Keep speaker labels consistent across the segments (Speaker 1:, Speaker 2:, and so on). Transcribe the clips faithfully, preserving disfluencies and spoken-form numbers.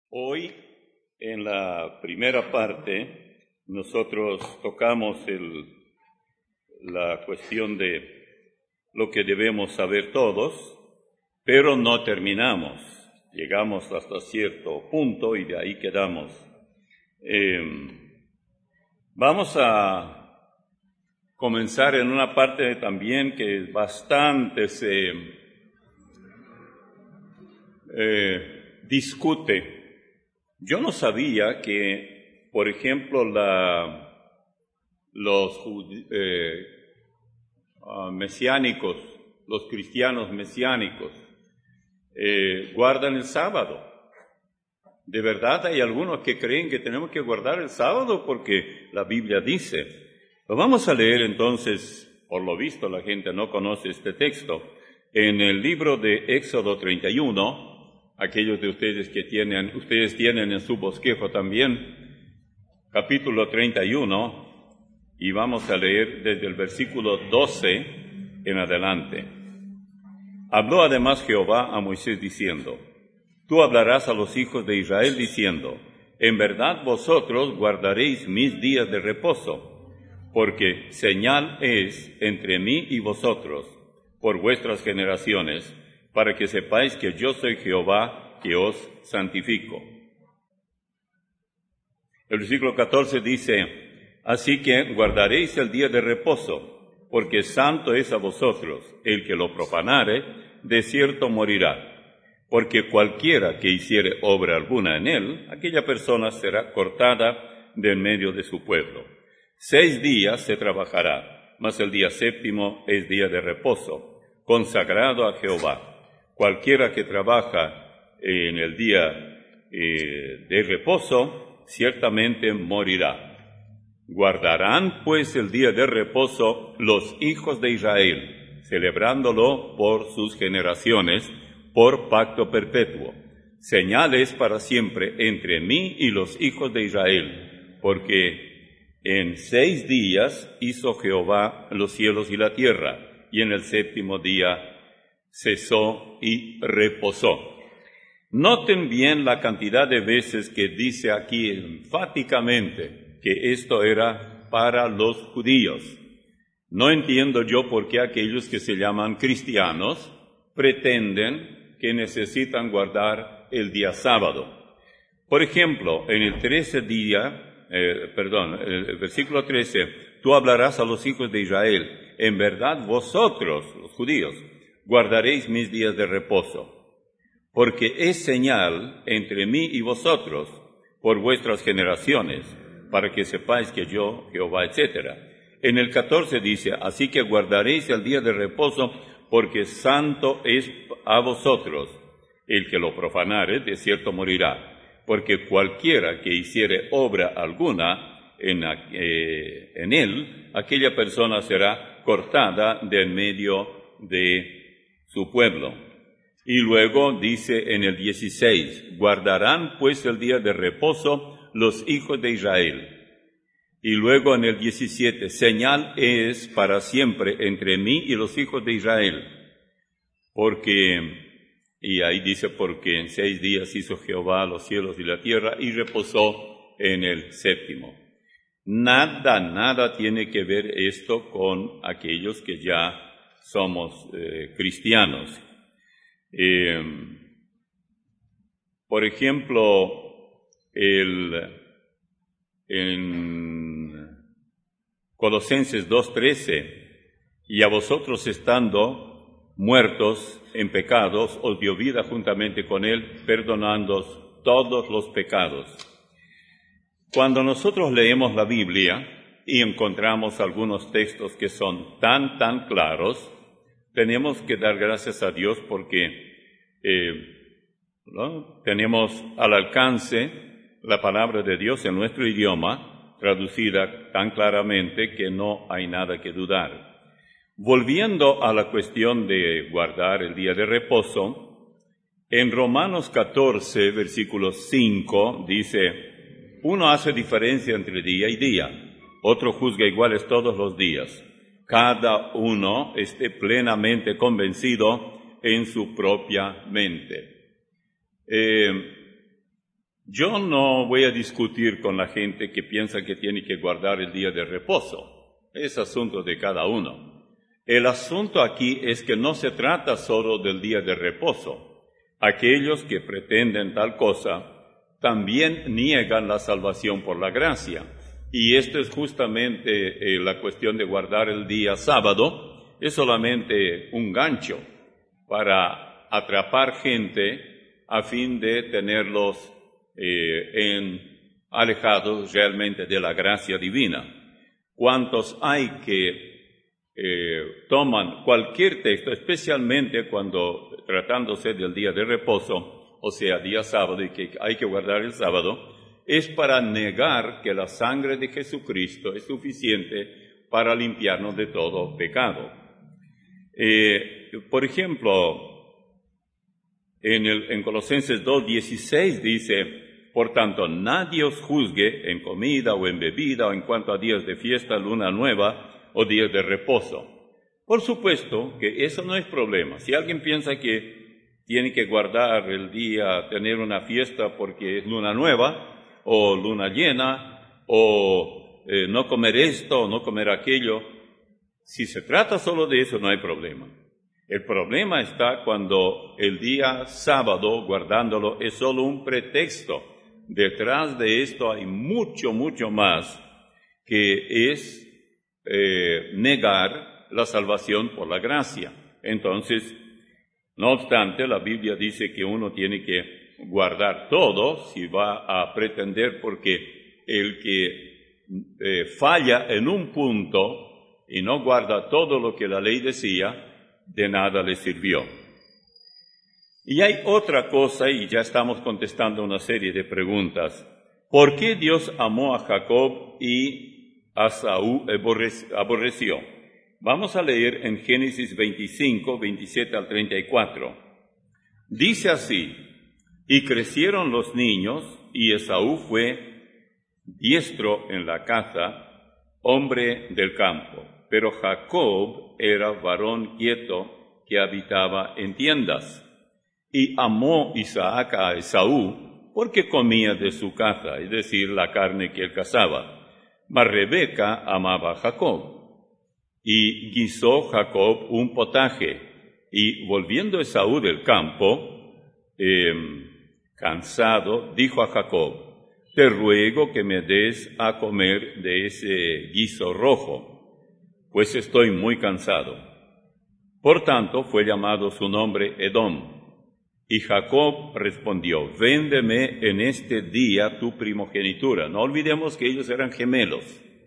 Speaker 1: Hoy, en la primera parte, nosotros tocamos el, la cuestión de lo que debemos saber todos, pero no terminamos. Llegamos hasta cierto punto y de ahí quedamos. Eh, vamos a comenzar en una parte también que bastante se eh, discute. Yo no sabía que, por ejemplo, la, los eh, uh, mesiánicos, los cristianos mesiánicos, eh, guardan el sábado. De verdad hay algunos que creen que tenemos que guardar el sábado porque la Biblia dice. Lo vamos a leer entonces, por lo visto la gente no conoce este texto, en el libro de Éxodo treinta y uno. Aquellos de ustedes que tienen, ustedes tienen en su bosquejo también, capítulo treinta y uno, y vamos a leer desde el versículo doce en adelante. Habló además Jehová a Moisés diciendo, tú hablarás a los hijos de Israel diciendo, en verdad vosotros guardaréis mis días de reposo, porque señal es entre mí y vosotros, por vuestras generaciones, para que sepáis que yo soy Jehová, que os santifico. El versículo catorce dice, así que guardaréis el día de reposo, porque santo es a vosotros, el que lo profanare, de cierto morirá, porque cualquiera que hiciere obra alguna en él, aquella persona será cortada de en medio de su pueblo. Seis días se trabajará, mas el día séptimo es día de reposo, consagrado a Jehová. Cualquiera que trabaja en el día eh, de reposo, ciertamente morirá. Guardarán pues el día de reposo los hijos de Israel, celebrándolo por sus generaciones, por pacto perpetuo. Señales para siempre entre mí y los hijos de Israel, porque en seis días hizo Jehová los cielos y la tierra, y en el séptimo día cesó y reposó. Noten bien la cantidad de veces que dice aquí enfáticamente que esto era para los judíos. No entiendo yo por qué aquellos que se llaman cristianos pretenden que necesitan guardar el día sábado. Por ejemplo, en el trece día, eh, perdón, el versículo trece, tú hablarás a los hijos de Israel, en verdad vosotros, los judíos, guardaréis mis días de reposo, porque es señal entre mí y vosotros por vuestras generaciones, para que sepáis que yo, Jehová, etcétera. En el catorce dice, así que guardaréis el día de reposo, porque santo es a vosotros. El que lo profanare, de cierto morirá, porque cualquiera que hiciere obra alguna en, eh, en él, aquella persona será cortada de en medio de su pueblo. Y luego dice en el dieciséis, guardarán pues el día de reposo los hijos de Israel. Y luego en el diecisiete, señal es para siempre entre mí y los hijos de Israel. Porque, y ahí dice, porque en seis días hizo Jehová los cielos y la tierra y reposó en el séptimo. Nada, nada tiene que ver esto con aquellos que ya somos eh, cristianos. Eh, por ejemplo, el, en Colosenses dos trece, y a vosotros estando muertos en pecados, os dio vida juntamente con él, perdonándoos todos los pecados. Cuando nosotros leemos la Biblia y encontramos algunos textos que son tan, tan claros, tenemos que dar gracias a Dios porque eh, ¿no? tenemos al alcance la palabra de Dios en nuestro idioma, traducida tan claramente que no hay nada que dudar. Volviendo a la cuestión de guardar el día de reposo, en Romanos catorce, versículo cinco, dice, uno hace diferencia entre día y día, otro juzga iguales todos los días. Cada uno esté plenamente convencido en su propia mente. Eh, Yo no voy a discutir con la gente que piensa que tiene que guardar el día de reposo. Es asunto de cada uno. El asunto aquí es que no se trata solo del día de reposo. Aquellos que pretenden tal cosa también niegan la salvación por la gracia. Y esto es justamente eh, la cuestión de guardar el día sábado. Es solamente un gancho para atrapar gente a fin de tenerlos eh, en, alejados realmente de la gracia divina. ¿Cuántos hay que eh, toman cualquier texto, especialmente cuando tratándose del día de reposo, o sea, día sábado, y que hay que guardar el sábado, es para negar que la sangre de Jesucristo es suficiente para limpiarnos de todo pecado? Eh, por ejemplo, en, el, en Colosenses dos dieciséis dice: por tanto, nadie os juzgue en comida o en bebida o en cuanto a días de fiesta, luna nueva o días de reposo. Por supuesto que eso no es problema. Si alguien piensa que tiene que guardar el día, tener una fiesta porque es luna nueva o luna llena, o eh, no comer esto o no comer aquello, si se trata solo de eso no hay problema. El problema está cuando el día sábado, guardándolo, es solo un pretexto. Detrás de esto hay mucho, mucho más, que es eh, negar la salvación por la gracia. Entonces, no obstante, la Biblia dice que uno tiene que guardar todo si va a pretender, porque el que eh, falla en un punto y no guarda todo lo que la ley decía, de nada le sirvió. Y hay otra cosa, y ya estamos contestando una serie de preguntas. ¿Por qué Dios amó a Jacob y a Saúl aborreció? Vamos a leer en Génesis veinticinco, veintisiete al treinta y cuatro. Dice así: y crecieron los niños, y Esaú fue diestro en la caza, hombre del campo, pero Jacob era varón quieto que habitaba en tiendas. Y amó Isaac a Esaú porque comía de su caza, es decir, la carne que él cazaba. Mas Rebeca amaba a Jacob. Y guisó Jacob un potaje, y volviendo Esaú del campo, eh, cansado, dijo a Jacob: te ruego que me des a comer de ese guiso rojo, pues estoy muy cansado. Por tanto, fue llamado su nombre Edom. Y Jacob respondió: véndeme en este día tu primogenitura. No olvidemos que ellos eran gemelos.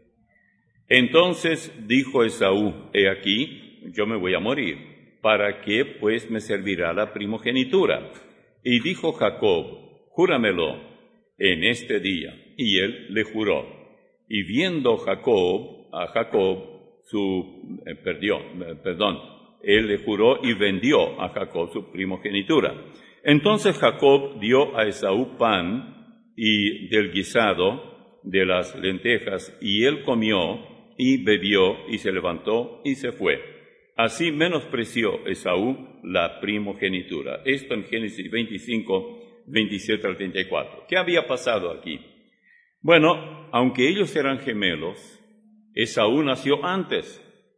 Speaker 1: Entonces dijo Esaú: he aquí, yo me voy a morir. ¿Para qué pues me servirá la primogenitura? Y dijo Jacob: júramelo en este día. Y él le juró. Y viendo Jacob, a Jacob, su, eh, perdió, eh, perdón, él le juró y vendió a Jacob su primogenitura. Entonces Jacob dio a Esaú pan y del guisado de las lentejas, y él comió y bebió y se levantó y se fue. Así menospreció Esaú la primogenitura. Esto en Génesis veinticinco, veintisiete al treinta y cuatro. ¿Qué había pasado aquí? Bueno, aunque ellos eran gemelos, Esaú nació antes.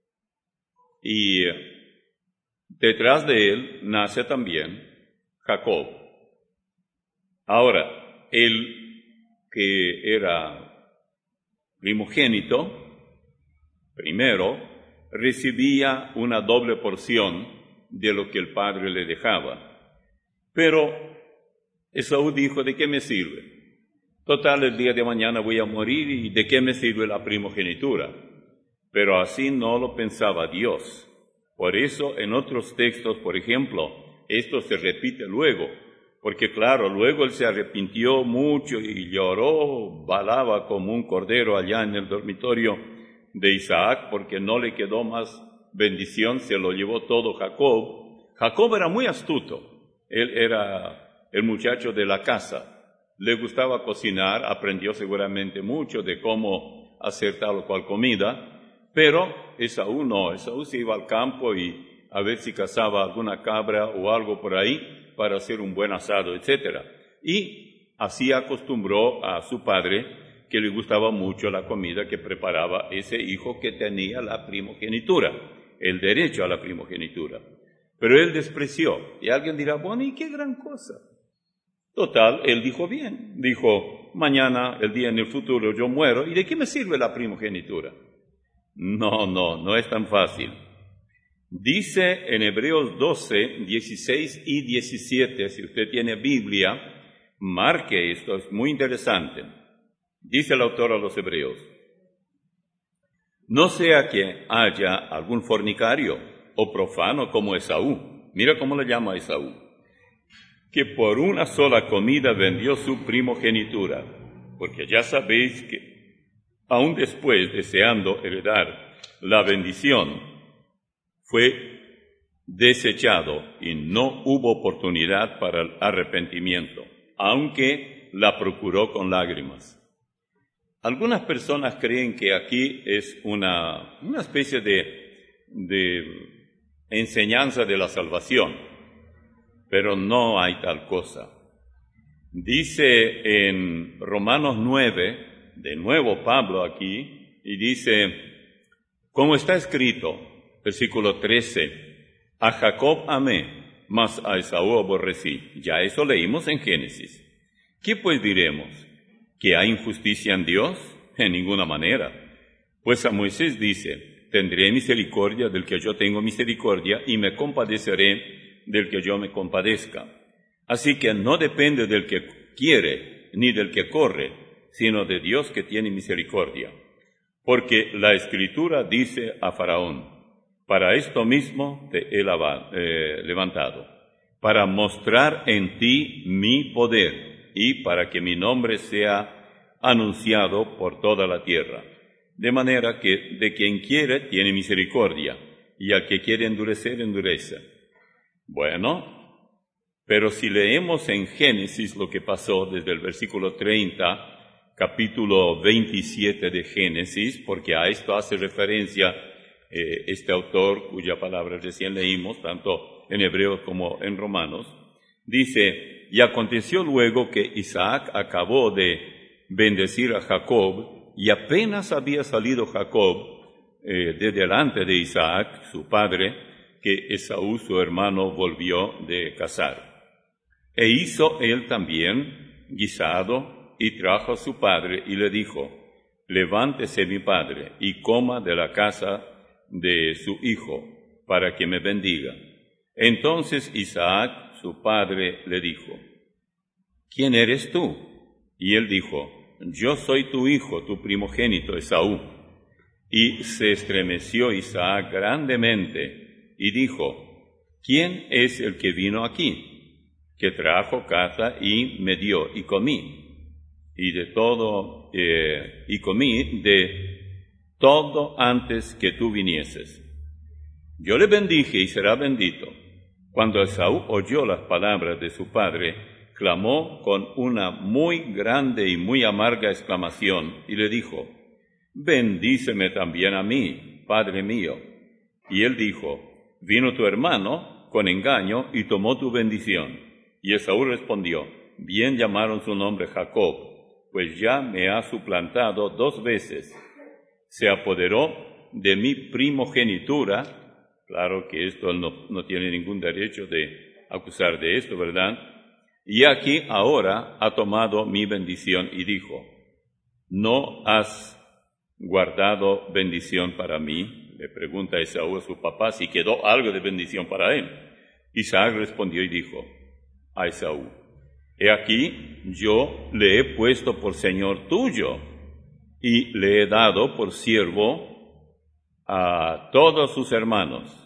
Speaker 1: Y detrás de él nace también Jacob. Ahora, él que era primogénito, primero, recibía una doble porción de lo que el padre le dejaba. Pero Esaú dijo: ¿de qué me sirve? Total, el día de mañana voy a morir, ¿y de qué me sirve la primogenitura? Pero así no lo pensaba Dios. Por eso, en otros textos, por ejemplo, esto se repite luego, porque claro, luego él se arrepintió mucho y lloró, balaba como un cordero allá en el dormitorio de Isaac, porque no le quedó más bendición, se lo llevó todo Jacob. Jacob era muy astuto, él era el muchacho de la casa, le gustaba cocinar, aprendió seguramente mucho de cómo hacer tal o cual comida. Pero Esaú no, Esaú se iba al campo y a ver si cazaba alguna cabra o algo por ahí para hacer un buen asado, etcétera. Y Así acostumbró a su padre, que le gustaba mucho la comida que preparaba ese hijo que tenía la primogenitura, el derecho a la primogenitura. Pero él despreció. Y alguien dirá, bueno, ¿y qué gran cosa? Total, él dijo bien. Dijo, mañana, el día en el futuro, yo muero. ¿Y de qué me sirve la primogenitura? No, no, no es tan fácil. Dice en Hebreos doce, dieciséis y diecisiete, si usted tiene Biblia, marque esto, es muy interesante. Dice el autor a los Hebreos, no sea que haya algún fornicario o profano como Esaú, mira cómo le llama a Esaú, que por una sola comida vendió su primogenitura, porque ya sabéis que, aun después deseando heredar la bendición, fue desechado y no hubo oportunidad para el arrepentimiento, aunque la procuró con lágrimas. Algunas personas creen que aquí es una, una especie de, de enseñanza de la salvación, pero no hay tal cosa. Dice en Romanos nueve, de nuevo Pablo aquí, y dice, como está escrito, versículo trece, a Jacob amé, mas a Esaú aborrecí. Ya eso leímos en Génesis. ¿Qué pues diremos? ¿Que hay injusticia en Dios? En ninguna manera. Pues a Moisés dice, tendré misericordia del que yo tengo misericordia y me compadeceré del que yo me compadezca. Así que no depende del que quiere ni del que corre, sino de Dios que tiene misericordia. Porque la Escritura dice a Faraón, para esto mismo te he levantado, para mostrar en ti mi poder, y para que mi nombre sea anunciado por toda la tierra. De manera que de quien quiere tiene misericordia, y al que quiere endurecer, endurece. Bueno, pero si leemos en Génesis lo que pasó desde el versículo treinta, capítulo veintisiete de Génesis, porque a esto hace referencia eh, este autor, cuya palabra recién leímos, tanto en hebreo como en romanos, dice, y aconteció luego que Isaac acabó de bendecir a Jacob, y apenas había salido Jacob eh, de delante de Isaac, su padre, que Esaú, su hermano, volvió de cazar. E hizo él también guisado, y trajo a su padre, y le dijo, levántese mi padre, y coma de la casa de su hijo, para que me bendiga. Entonces Isaac, su padre, le dijo, ¿quién eres tú? Y él dijo, yo soy tu hijo, tu primogénito Esaú. Y se estremeció Isaac grandemente y dijo, ¿quién es el que vino aquí? Que trajo caza y me dio, y comí. Y de todo, eh, y comí de todo antes que tú vinieses. Yo le bendije y será bendito. Cuando Esaú oyó las palabras de su padre, clamó con una muy grande y muy amarga exclamación, y le dijo, bendíceme también a mí, padre mío. Y él dijo, vino tu hermano con engaño y tomó tu bendición. Y Esaú respondió, bien llamaron su nombre Jacob, pues ya me ha suplantado dos veces. Se apoderó de mi primogenitura. Claro que esto no, no tiene ningún derecho de acusar de esto, ¿verdad? Y aquí ahora ha tomado mi bendición y dijo, ¿no has guardado bendición para mí? Le pregunta Esaú a su papá si quedó algo de bendición para él. Isaac respondió y dijo a Esaú, he aquí yo le he puesto por señor tuyo y le he dado por siervo a todos sus hermanos.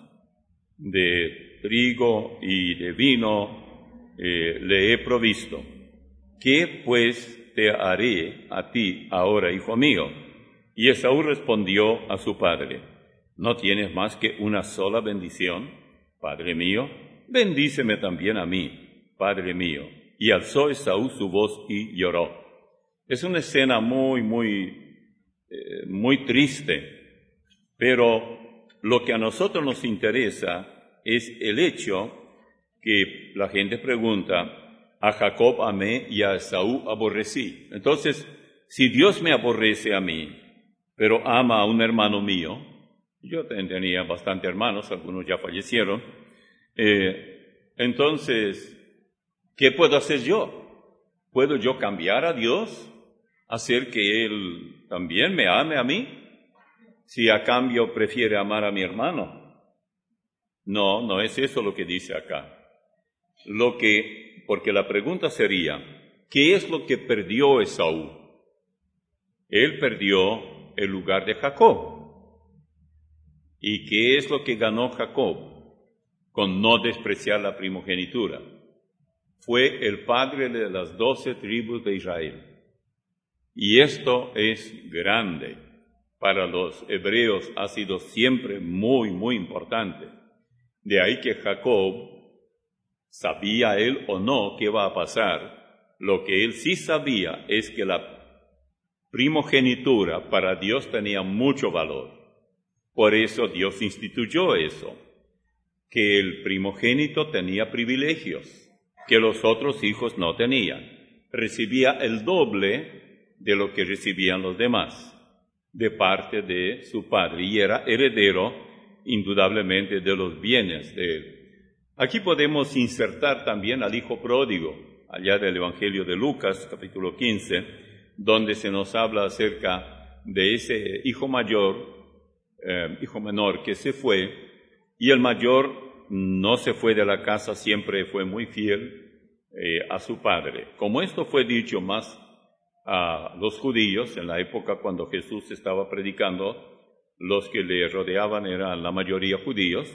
Speaker 1: De trigo y de vino eh, le he provisto. ¿Qué pues te haré a ti ahora, hijo mío? Y Esaú respondió a su padre, ¿no tienes más que una sola bendición, padre mío? Bendíceme también a mí, padre mío. Y alzó Esaú su voz y lloró. Es una escena muy, muy, eh, muy triste, pero lo que a nosotros nos interesa es el hecho que la gente pregunta, a Jacob amé y a Esaú aborrecí. Entonces, si Dios me aborrece a mí, pero ama a un hermano mío, yo tenía bastante hermanos, algunos ya fallecieron, eh, entonces, ¿qué puedo hacer yo? ¿Puedo yo cambiar a Dios? ¿Hacer que Él también me ame a mí? Si a cambio prefiere amar a mi hermano. No, no es eso lo que dice acá. Lo que, porque la pregunta sería, ¿qué es lo que perdió Esaú? Él perdió el lugar de Jacob. ¿Y qué es lo que ganó Jacob con no despreciar la primogenitura? Fue el padre de las doce tribus de Israel. Y esto es grande. Para los hebreos ha sido siempre muy, muy importante. De ahí que Jacob, sabía él o no qué iba a pasar, lo que él sí sabía es que la primogenitura para Dios tenía mucho valor. Por eso Dios instituyó eso, que el primogénito tenía privilegios que los otros hijos no tenían. Recibía el doble de lo que recibían los demás, de parte de su padre, y era heredero indudablemente de los bienes de él. Aquí podemos insertar también al hijo pródigo, allá del Evangelio de Lucas, capítulo quince, donde se nos habla acerca de ese hijo mayor, eh, hijo menor que se fue, y el mayor no se fue de la casa, siempre fue muy fiel eh, a su padre. Como esto fue dicho más a los judíos en la época cuando Jesús estaba predicando, los que le rodeaban eran la mayoría judíos.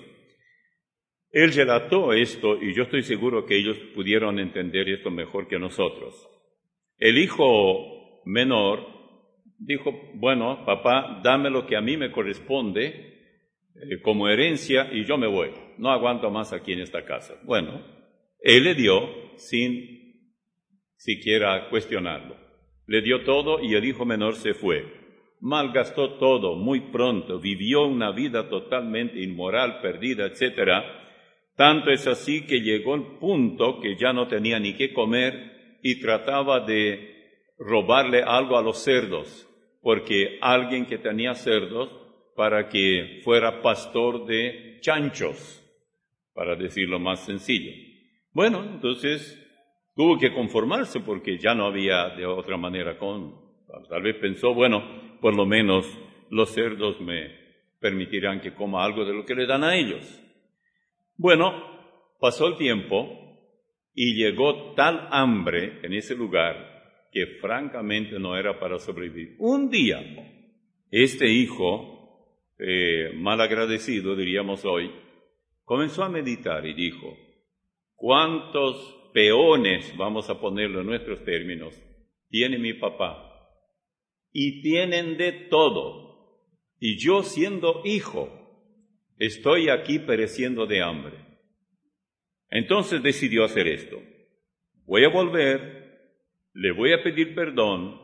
Speaker 1: Él relató esto y yo estoy seguro que ellos pudieron entender esto mejor que nosotros. El hijo menor dijo, bueno, papá, dame lo que a mí me corresponde eh, como herencia y yo me voy. No aguanto más aquí en esta casa. Bueno, él le dio sin siquiera cuestionarlo. Le dio todo y el hijo menor se fue. Malgastó todo muy pronto, vivió una vida totalmente inmoral, perdida, etcétera. Tanto es así que llegó el punto que ya no tenía ni qué comer y trataba de robarle algo a los cerdos, porque alguien que tenía cerdos para que fuera pastor de chanchos, para decirlo más sencillo. Bueno, entonces tuvo que conformarse porque ya no había de otra manera con... Tal vez pensó, bueno, por lo menos los cerdos me permitirán que coma algo de lo que le dan a ellos. Bueno, pasó el tiempo y llegó tal hambre en ese lugar que francamente no era para sobrevivir. Un día, este hijo, eh, malagradecido diríamos hoy, comenzó a meditar y dijo, ¿cuántos peones, vamos a ponerlo en nuestros términos, tiene mi papá? Y tienen de todo. Y yo siendo hijo, estoy aquí pereciendo de hambre. Entonces decidió hacer esto. Voy a volver, le voy a pedir perdón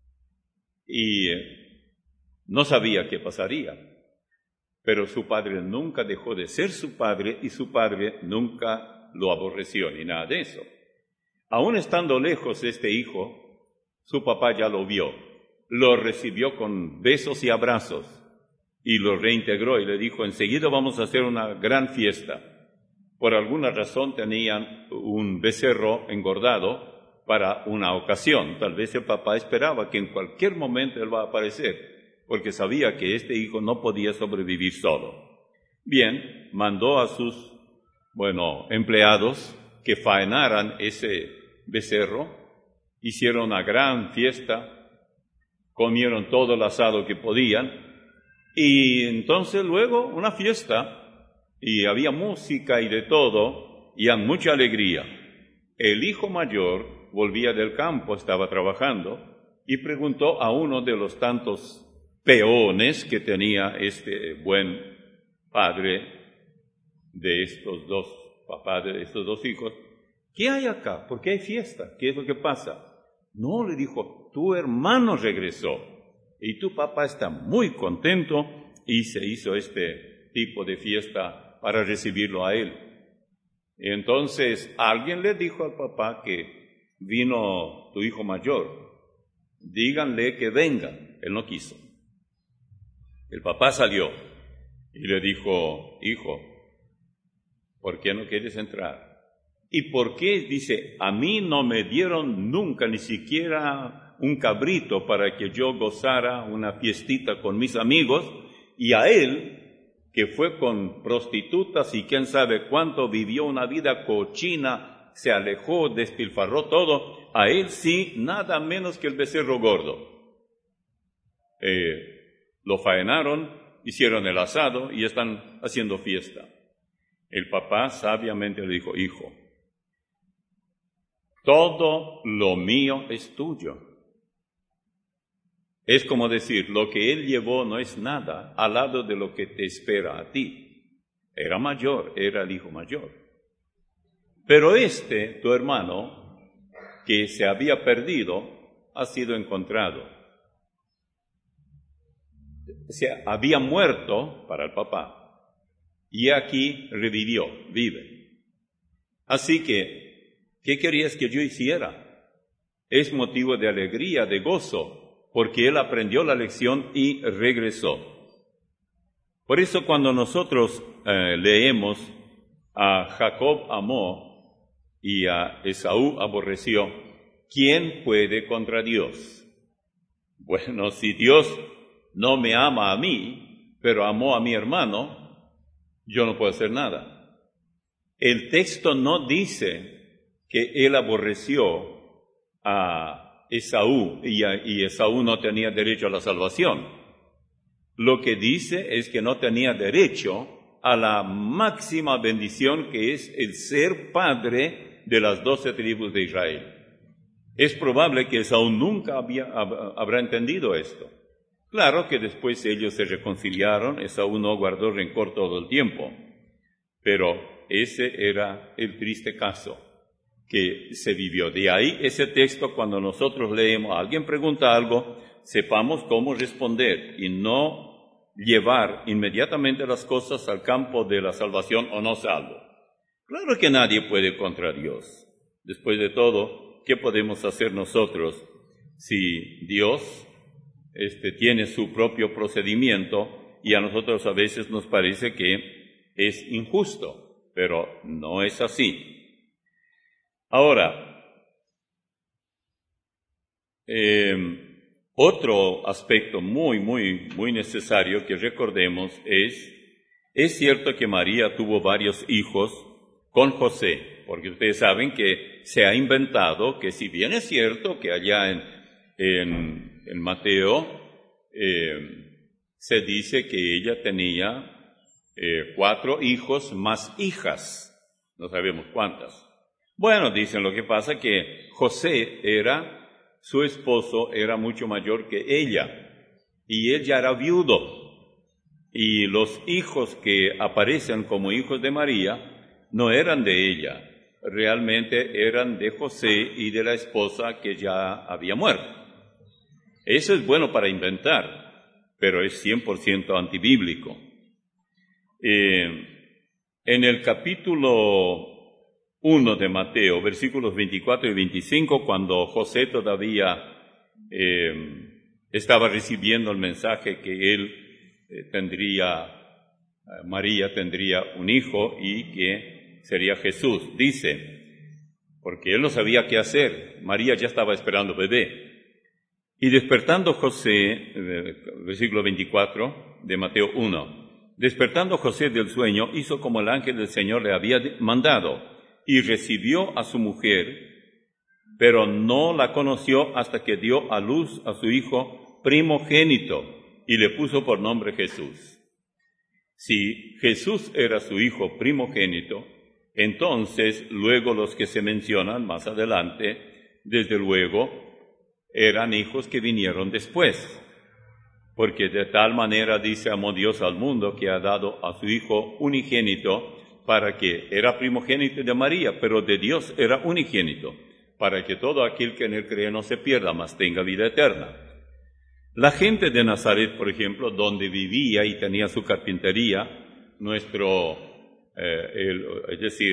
Speaker 1: y no sabía qué pasaría. Pero su padre nunca dejó de ser su padre y su padre nunca lo aborreció ni nada de eso. Aún estando lejos este hijo, su papá ya lo vio, lo recibió con besos y abrazos y lo reintegró y le dijo, enseguida vamos a hacer una gran fiesta. Por alguna razón tenían un becerro engordado para una ocasión. Tal vez el papá esperaba que en cualquier momento él va a aparecer, porque sabía que este hijo no podía sobrevivir solo. Bien, mandó a sus, bueno, empleados que faenaran ese becerro, hicieron una gran fiesta, comieron todo el asado que podían, y entonces luego una fiesta, y había música y de todo, y a mucha alegría. El hijo mayor volvía del campo, estaba trabajando, y preguntó a uno de los tantos peones que tenía este buen padre de estos dos, papá de estos dos hijos, ¿qué hay acá? ¿Por qué hay fiesta? ¿Qué es lo que pasa? No, le dijo, tu hermano regresó y tu papá está muy contento y se hizo este tipo de fiesta para recibirlo a él. Entonces alguien le dijo al papá que vino tu hijo mayor, díganle que venga. Él no quiso. El papá salió y le dijo, hijo, ¿por qué no quieres entrar? ¿Y por qué? Dice, a mí no me dieron nunca ni siquiera un cabrito para que yo gozara una fiestita con mis amigos, y a él, que fue con prostitutas y quién sabe cuánto, vivió una vida cochina, se alejó, despilfarró todo, a él sí, nada menos que el becerro gordo. Eh, lo faenaron, hicieron el asado y están haciendo fiesta. El papá sabiamente le dijo, hijo, todo lo mío es tuyo. Es como decir, lo que él llevó no es nada al lado de lo que te espera a ti. Era mayor, era el hijo mayor. Pero este, tu hermano, que se había perdido, ha sido encontrado. Se había muerto para el papá, y aquí revivió, vive. Así que, ¿qué querías que yo hiciera? Es motivo de alegría, de gozo, porque él aprendió la lección y regresó. Por eso cuando nosotros eh, leemos a Jacob amó y a Esaú aborreció, ¿quién puede contra Dios? Bueno, si Dios no me ama a mí, pero amó a mi hermano, yo no puedo hacer nada. El texto no dice que él aborreció a Esaú y, a, y Esaú no tenía derecho a la salvación. Lo que dice es que no tenía derecho a la máxima bendición que es el ser padre de las doce tribus de Israel. Es probable que Esaú nunca había, hab, habrá entendido esto. Claro que después ellos se reconciliaron, Esaú no guardó rencor todo el tiempo, pero ese era el triste caso que se vivió. De ahí ese texto, cuando nosotros leemos, alguien pregunta algo, sepamos cómo responder y no llevar inmediatamente las cosas al campo de la salvación o no salvo. Claro que nadie puede contra Dios. Después de todo, ¿qué podemos hacer nosotros si Dios este, tiene su propio procedimiento y a nosotros a veces nos parece que es injusto? Pero no es así. Ahora, eh, otro aspecto muy, muy, muy necesario que recordemos es, es cierto que María tuvo varios hijos con José, porque ustedes saben que se ha inventado que si bien es cierto que allá en, en, en Mateo eh, se dice que ella tenía eh, cuatro hijos más hijas, no sabemos cuántas. Bueno, dicen lo que pasa que José era, su esposo era mucho mayor que ella, y él ya era viudo, y los hijos que aparecen como hijos de María no eran de ella, realmente eran de José y de la esposa que ya había muerto. Eso es bueno para inventar, pero es cien por ciento antibíblico. Eh, en el capítulo uno de Mateo, versículos veinticuatro y veinticinco, cuando José todavía eh, estaba recibiendo el mensaje que él eh, tendría, eh, María tendría un hijo y que sería Jesús. Dice, porque él no sabía qué hacer, María ya estaba esperando bebé. Y despertando José, eh, versículo veinticuatro de Mateo uno, despertando José del sueño, hizo como el ángel del Señor le había mandado, y recibió a su mujer, pero no la conoció hasta que dio a luz a su hijo primogénito, y le puso por nombre Jesús. Si Jesús era su hijo primogénito, entonces luego los que se mencionan más adelante, desde luego, eran hijos que vinieron después. Porque de tal manera dice amó Dios al mundo que ha dado a su hijo unigénito, para que era primogénito de María, pero de Dios era unigénito, para que todo aquel que en él cree no se pierda, mas tenga vida eterna. La gente de Nazaret, por ejemplo, donde vivía y tenía su carpintería, nuestro, eh, el, es decir,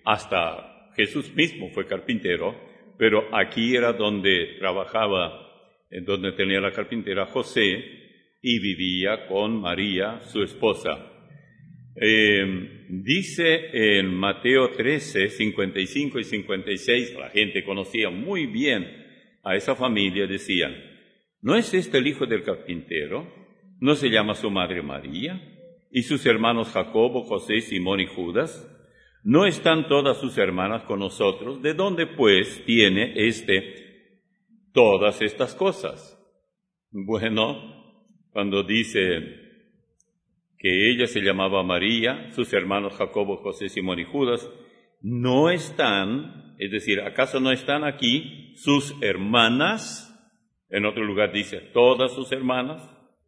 Speaker 1: hasta Jesús mismo fue carpintero, pero aquí era donde trabajaba, en donde tenía la carpintera José, y vivía con María, su esposa. Eh, dice en Mateo trece, cincuenta y cinco y cincuenta y seis, la gente conocía muy bien a esa familia, decían, ¿no es este el hijo del carpintero? ¿No se llama su madre María? ¿Y sus hermanos Jacobo, José, Simón y Judas? ¿No están todas sus hermanas con nosotros? ¿De dónde, pues, tiene éste todas estas cosas? Bueno, cuando dice que ella se llamaba María, sus hermanos Jacobo, José, Simón y Judas, no están, es decir, ¿acaso no están aquí sus hermanas? En otro lugar dice, todas sus hermanas.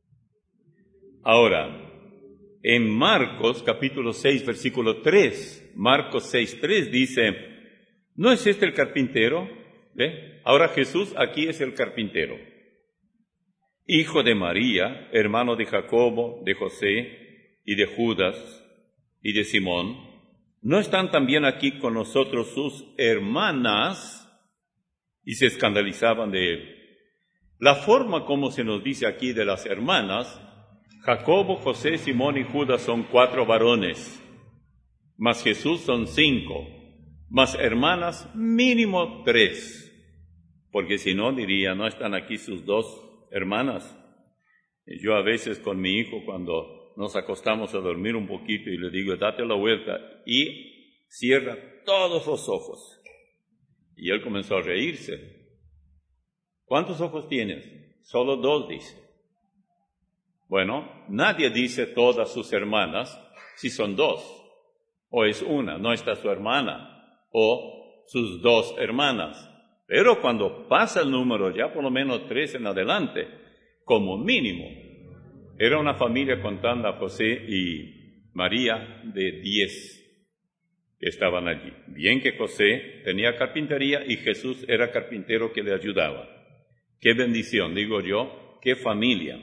Speaker 1: Ahora, en Marcos capítulo seis, versículo tres, Marcos seis, tres dice, ¿no es este el carpintero? ¿Ve? Ahora Jesús aquí es el carpintero, hijo de María, hermano de Jacobo, de José y de Judas y de Simón. ¿No están también aquí con nosotros sus hermanas? Y se escandalizaban de él. La forma como se nos dice aquí de las hermanas, Jacobo, José, Simón y Judas son cuatro varones, mas Jesús son cinco, mas hermanas mínimo tres, porque si no diría, ¿no están aquí sus dos hermanas? Yo a veces con mi hijo cuando nos acostamos a dormir un poquito y le digo, date la vuelta y cierra todos los ojos. Y él comenzó a reírse. ¿Cuántos ojos tienes? Solo dos, dice. Bueno, nadie dice todas sus hermanas si son dos, o es una, no está su hermana, o sus dos hermanas. Pero cuando pasa el número, ya por lo menos tres en adelante, como mínimo, era una familia contando a José y María de diez que estaban allí. Bien que José tenía carpintería y Jesús era carpintero que le ayudaba. Qué bendición, digo yo, qué familia.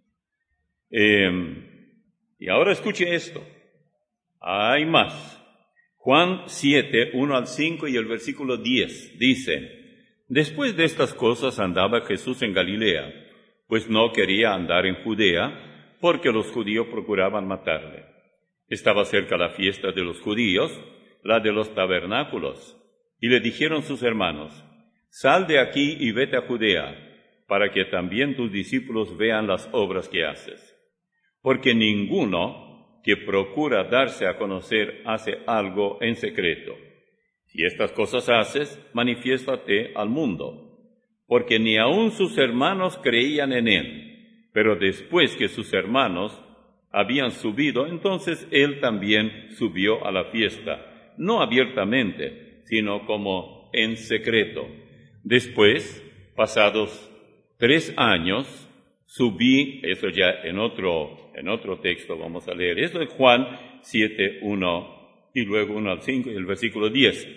Speaker 1: Eh, y ahora escuche esto. Hay más. Juan siete, uno al cinco y el versículo diez dice, después de estas cosas andaba Jesús en Galilea, pues no quería andar en Judea, porque los judíos procuraban matarle. Estaba cerca la fiesta de los judíos, la de los tabernáculos, y le dijeron sus hermanos, sal de aquí y vete a Judea, para que también tus discípulos vean las obras que haces. Porque ninguno que procura darse a conocer hace algo en secreto. Si estas cosas haces, manifiéstate al mundo. Porque ni aun sus hermanos creían en él, pero después que sus hermanos habían subido, entonces él también subió a la fiesta, no abiertamente, sino como en secreto. Después, pasados tres años, subí, eso ya en otro, en otro texto vamos a leer, eso es Juan siete, uno, y luego uno al cinco, y el versículo diez.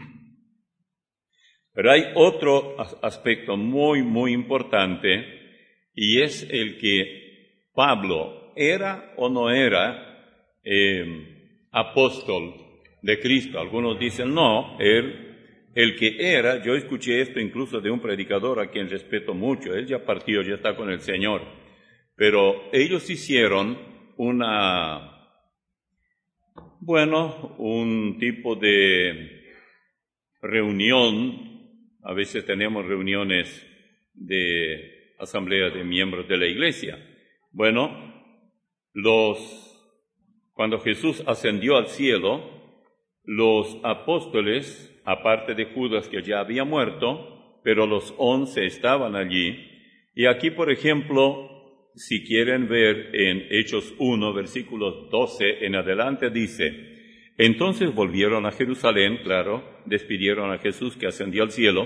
Speaker 1: Pero hay otro aspecto muy, muy importante, y es el que Pablo era o no era eh, apóstol de Cristo. Algunos dicen no, él, el que era, yo escuché esto incluso de un predicador a quien respeto mucho, él ya partió, ya está con el Señor, pero ellos hicieron una, bueno, un tipo de reunión. A veces tenemos reuniones de asamblea de miembros de la iglesia. Bueno, los, cuando Jesús ascendió al cielo, los apóstoles, aparte de Judas que ya había muerto, pero los once estaban allí. Y aquí, por ejemplo, si quieren ver en Hechos uno, versículos doce en adelante, dice, entonces volvieron a Jerusalén, claro, despidieron a Jesús que ascendió al cielo,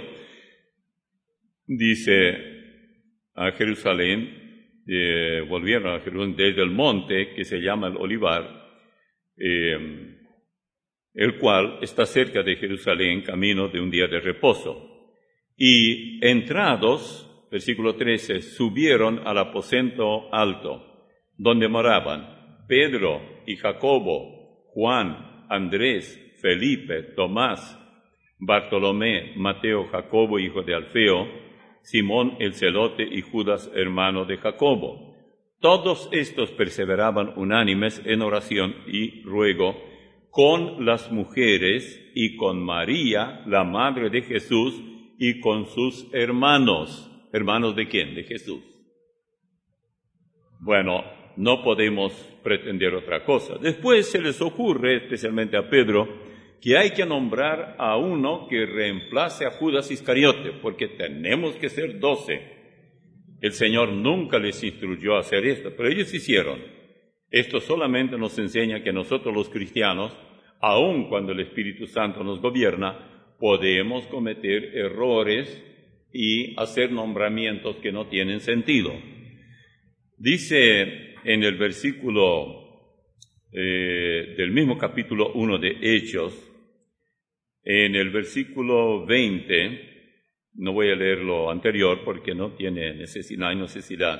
Speaker 1: dice a Jerusalén, eh, volvieron a Jerusalén desde el monte que se llama el Olivar, eh, el cual está cerca de Jerusalén, camino de un día de reposo. Y entrados, versículo trece, subieron al aposento alto, donde moraban Pedro y Jacobo, Juan, Andrés, Felipe, Tomás, Bartolomé, Mateo, Jacobo, hijo de Alfeo, Simón el celote y Judas, hermano de Jacobo. Todos estos perseveraban unánimes en oración y ruego con las mujeres y con María, la madre de Jesús, y con sus hermanos. ¿Hermanos de quién? De Jesús. Bueno, no podemos pretender otra cosa. Después se les ocurre, especialmente a Pedro, que hay que nombrar a uno que reemplace a Judas Iscariote, porque tenemos que ser doce. El Señor nunca les instruyó a hacer esto, pero ellos hicieron. Esto solamente nos enseña que nosotros los cristianos, aun cuando el Espíritu Santo nos gobierna, podemos cometer errores y hacer nombramientos que no tienen sentido. Dice en el versículo eh, del mismo capítulo uno de Hechos, en el versículo veinte, no voy a leer lo anterior porque no tiene necesidad, no hay necesidad.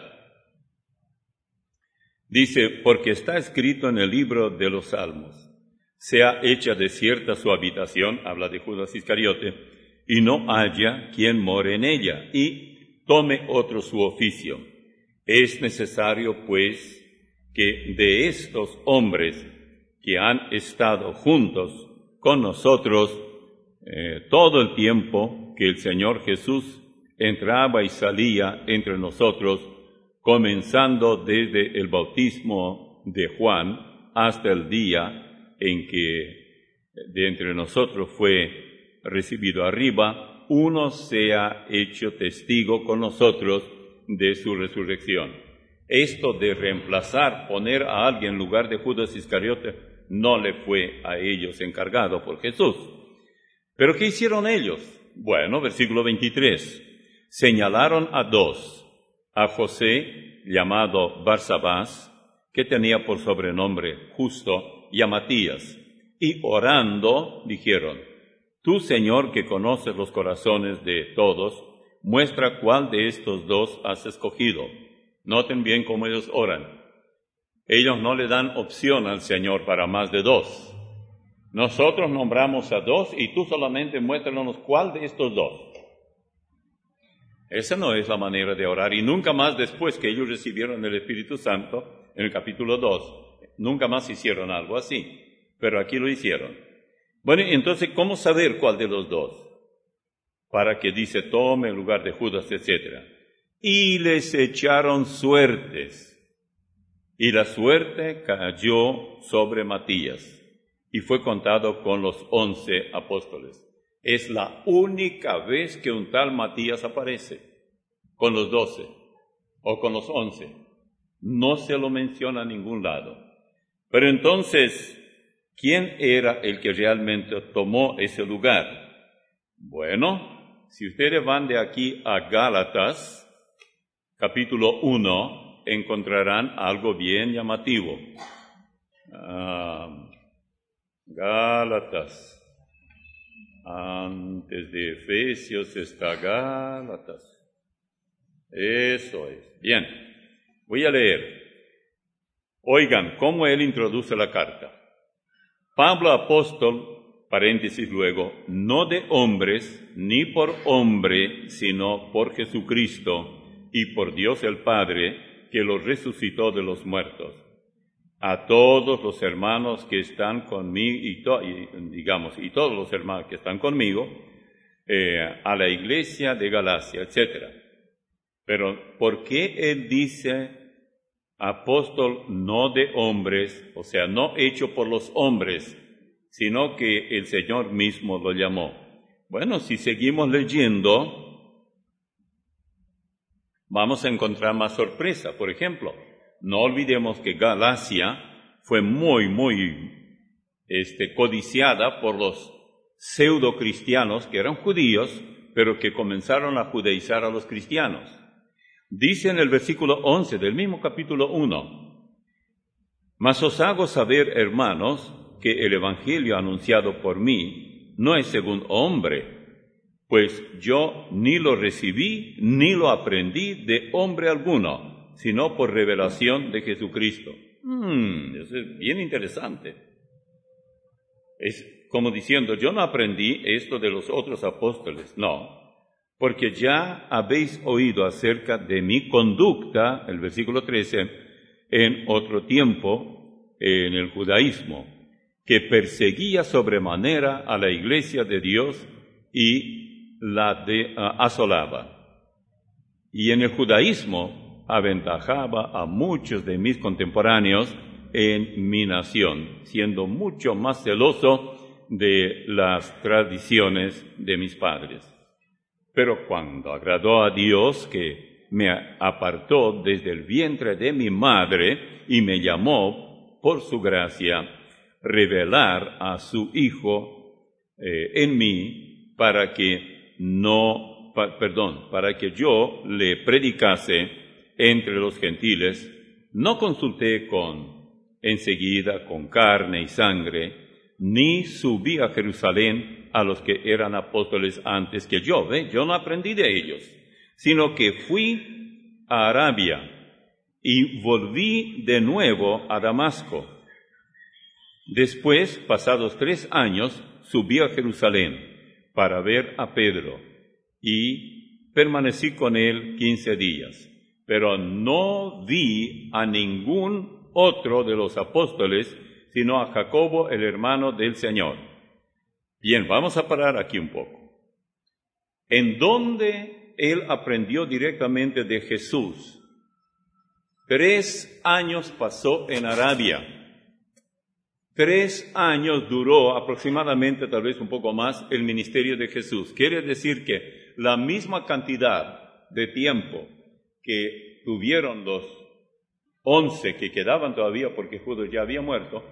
Speaker 1: Dice, porque está escrito en el libro de los Salmos, sea hecha desierta su habitación, habla de Judas Iscariote, y no haya quien more en ella, y tome otro su oficio. Es necesario, pues, que de estos hombres que han estado juntos con nosotros eh, todo el tiempo que el Señor Jesús entraba y salía entre nosotros, comenzando desde el bautismo de Juan hasta el día en que de entre nosotros fue recibido arriba, uno sea hecho testigo con nosotros de su resurrección. Esto de reemplazar, poner a alguien en lugar de Judas Iscariote, no le fue a ellos encargado por Jesús. ¿Pero qué hicieron ellos? Bueno, versículo veintitrés. Señalaron a dos, a José, llamado Barsabás, que tenía por sobrenombre Justo, y a Matías. Y orando, dijeron, tú, Señor, que conoces los corazones de todos, muestra cuál de estos dos has escogido. Noten bien cómo ellos oran. Ellos no le dan opción al Señor para más de dos. Nosotros nombramos a dos y tú solamente muéstranos cuál de estos dos. Esa no es la manera de orar. Y nunca más después que ellos recibieron el Espíritu Santo, en el capítulo dos, nunca más hicieron algo así. Pero aquí lo hicieron. Bueno, entonces, ¿cómo saber cuál de los dos? Para que dice, tome el lugar de Judas, etcétera. Y les echaron suertes. Y la suerte cayó sobre Matías. Y fue contado con los once apóstoles. Es la única vez que un tal Matías aparece con los doce o con los once. No se lo menciona a ningún lado. Pero entonces, ¿quién era el que realmente tomó ese lugar? Bueno, si ustedes van de aquí a Gálatas, capítulo uno, encontrarán algo bien llamativo. Ah, Gálatas. Antes de Efesios está Gálatas. Eso es. Bien, voy a leer. Oigan, cómo él introduce la carta. Pablo apóstol, paréntesis luego, no de hombres, ni por hombre, sino por Jesucristo y por Dios el Padre, que lo resucitó de los muertos. A todos los hermanos que están conmigo, y, to, y digamos, y todos los hermanos que están conmigo, eh, a la iglesia de Galacia, etcétera. Pero, ¿por qué él dice apóstol no de hombres, o sea, no hecho por los hombres, sino que el Señor mismo lo llamó? Bueno, si seguimos leyendo, vamos a encontrar más sorpresa. Por ejemplo, no olvidemos que Galacia fue muy, muy este, codiciada por los pseudo cristianos que eran judíos, pero que comenzaron a judaizar a los cristianos. Dice en el versículo once del mismo capítulo uno, mas os hago saber, hermanos, que el evangelio anunciado por mí no es según hombre, pues yo ni lo recibí ni lo aprendí de hombre alguno, sino por revelación de Jesucristo. Hmm, eso es bien interesante. Es como diciendo, yo no aprendí esto de los otros apóstoles, no, porque ya habéis oído acerca de mi conducta, el versículo trece, en otro tiempo, en el judaísmo, que perseguía sobremanera a la iglesia de Dios y la de, uh, asolaba. Y en el judaísmo aventajaba a muchos de mis contemporáneos en mi nación, siendo mucho más celoso de las tradiciones de mis padres. Pero cuando agradó a Dios, que me apartó desde el vientre de mi madre y me llamó por su gracia, revelar a su Hijo eh, en mí para que no, pa, perdón, para que yo le predicase entre los gentiles, no consulté con enseguida con carne y sangre, ni subí a Jerusalén a los que eran apóstoles antes que yo, ¿ve? Yo no aprendí de ellos, sino que fui a Arabia y volví de nuevo a Damasco. Después, pasados tres años, subí a Jerusalén para ver a Pedro y permanecí con él quince días, pero no vi a ningún otro de los apóstoles, sino a Jacobo, el hermano del Señor. Bien, vamos a parar aquí un poco. ¿En dónde él aprendió directamente de Jesús? Tres años pasó en Arabia. Tres años duró aproximadamente, tal vez un poco más, el ministerio de Jesús. Quiere decir que la misma cantidad de tiempo que tuvieron los once que quedaban todavía porque Judas ya había muerto,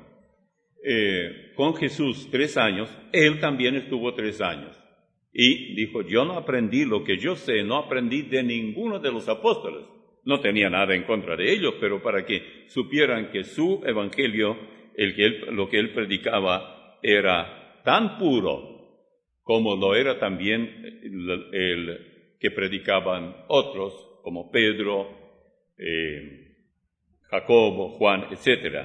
Speaker 1: eh, con Jesús tres años, él también estuvo tres años. Y dijo, yo no aprendí lo que yo sé, no aprendí de ninguno de los apóstoles. No tenía nada en contra de ellos, pero para que supieran que su evangelio, el que él, lo que él predicaba, era tan puro como lo era también el, el que predicaban otros, como Pedro, eh, Jacobo, Juan, etcétera.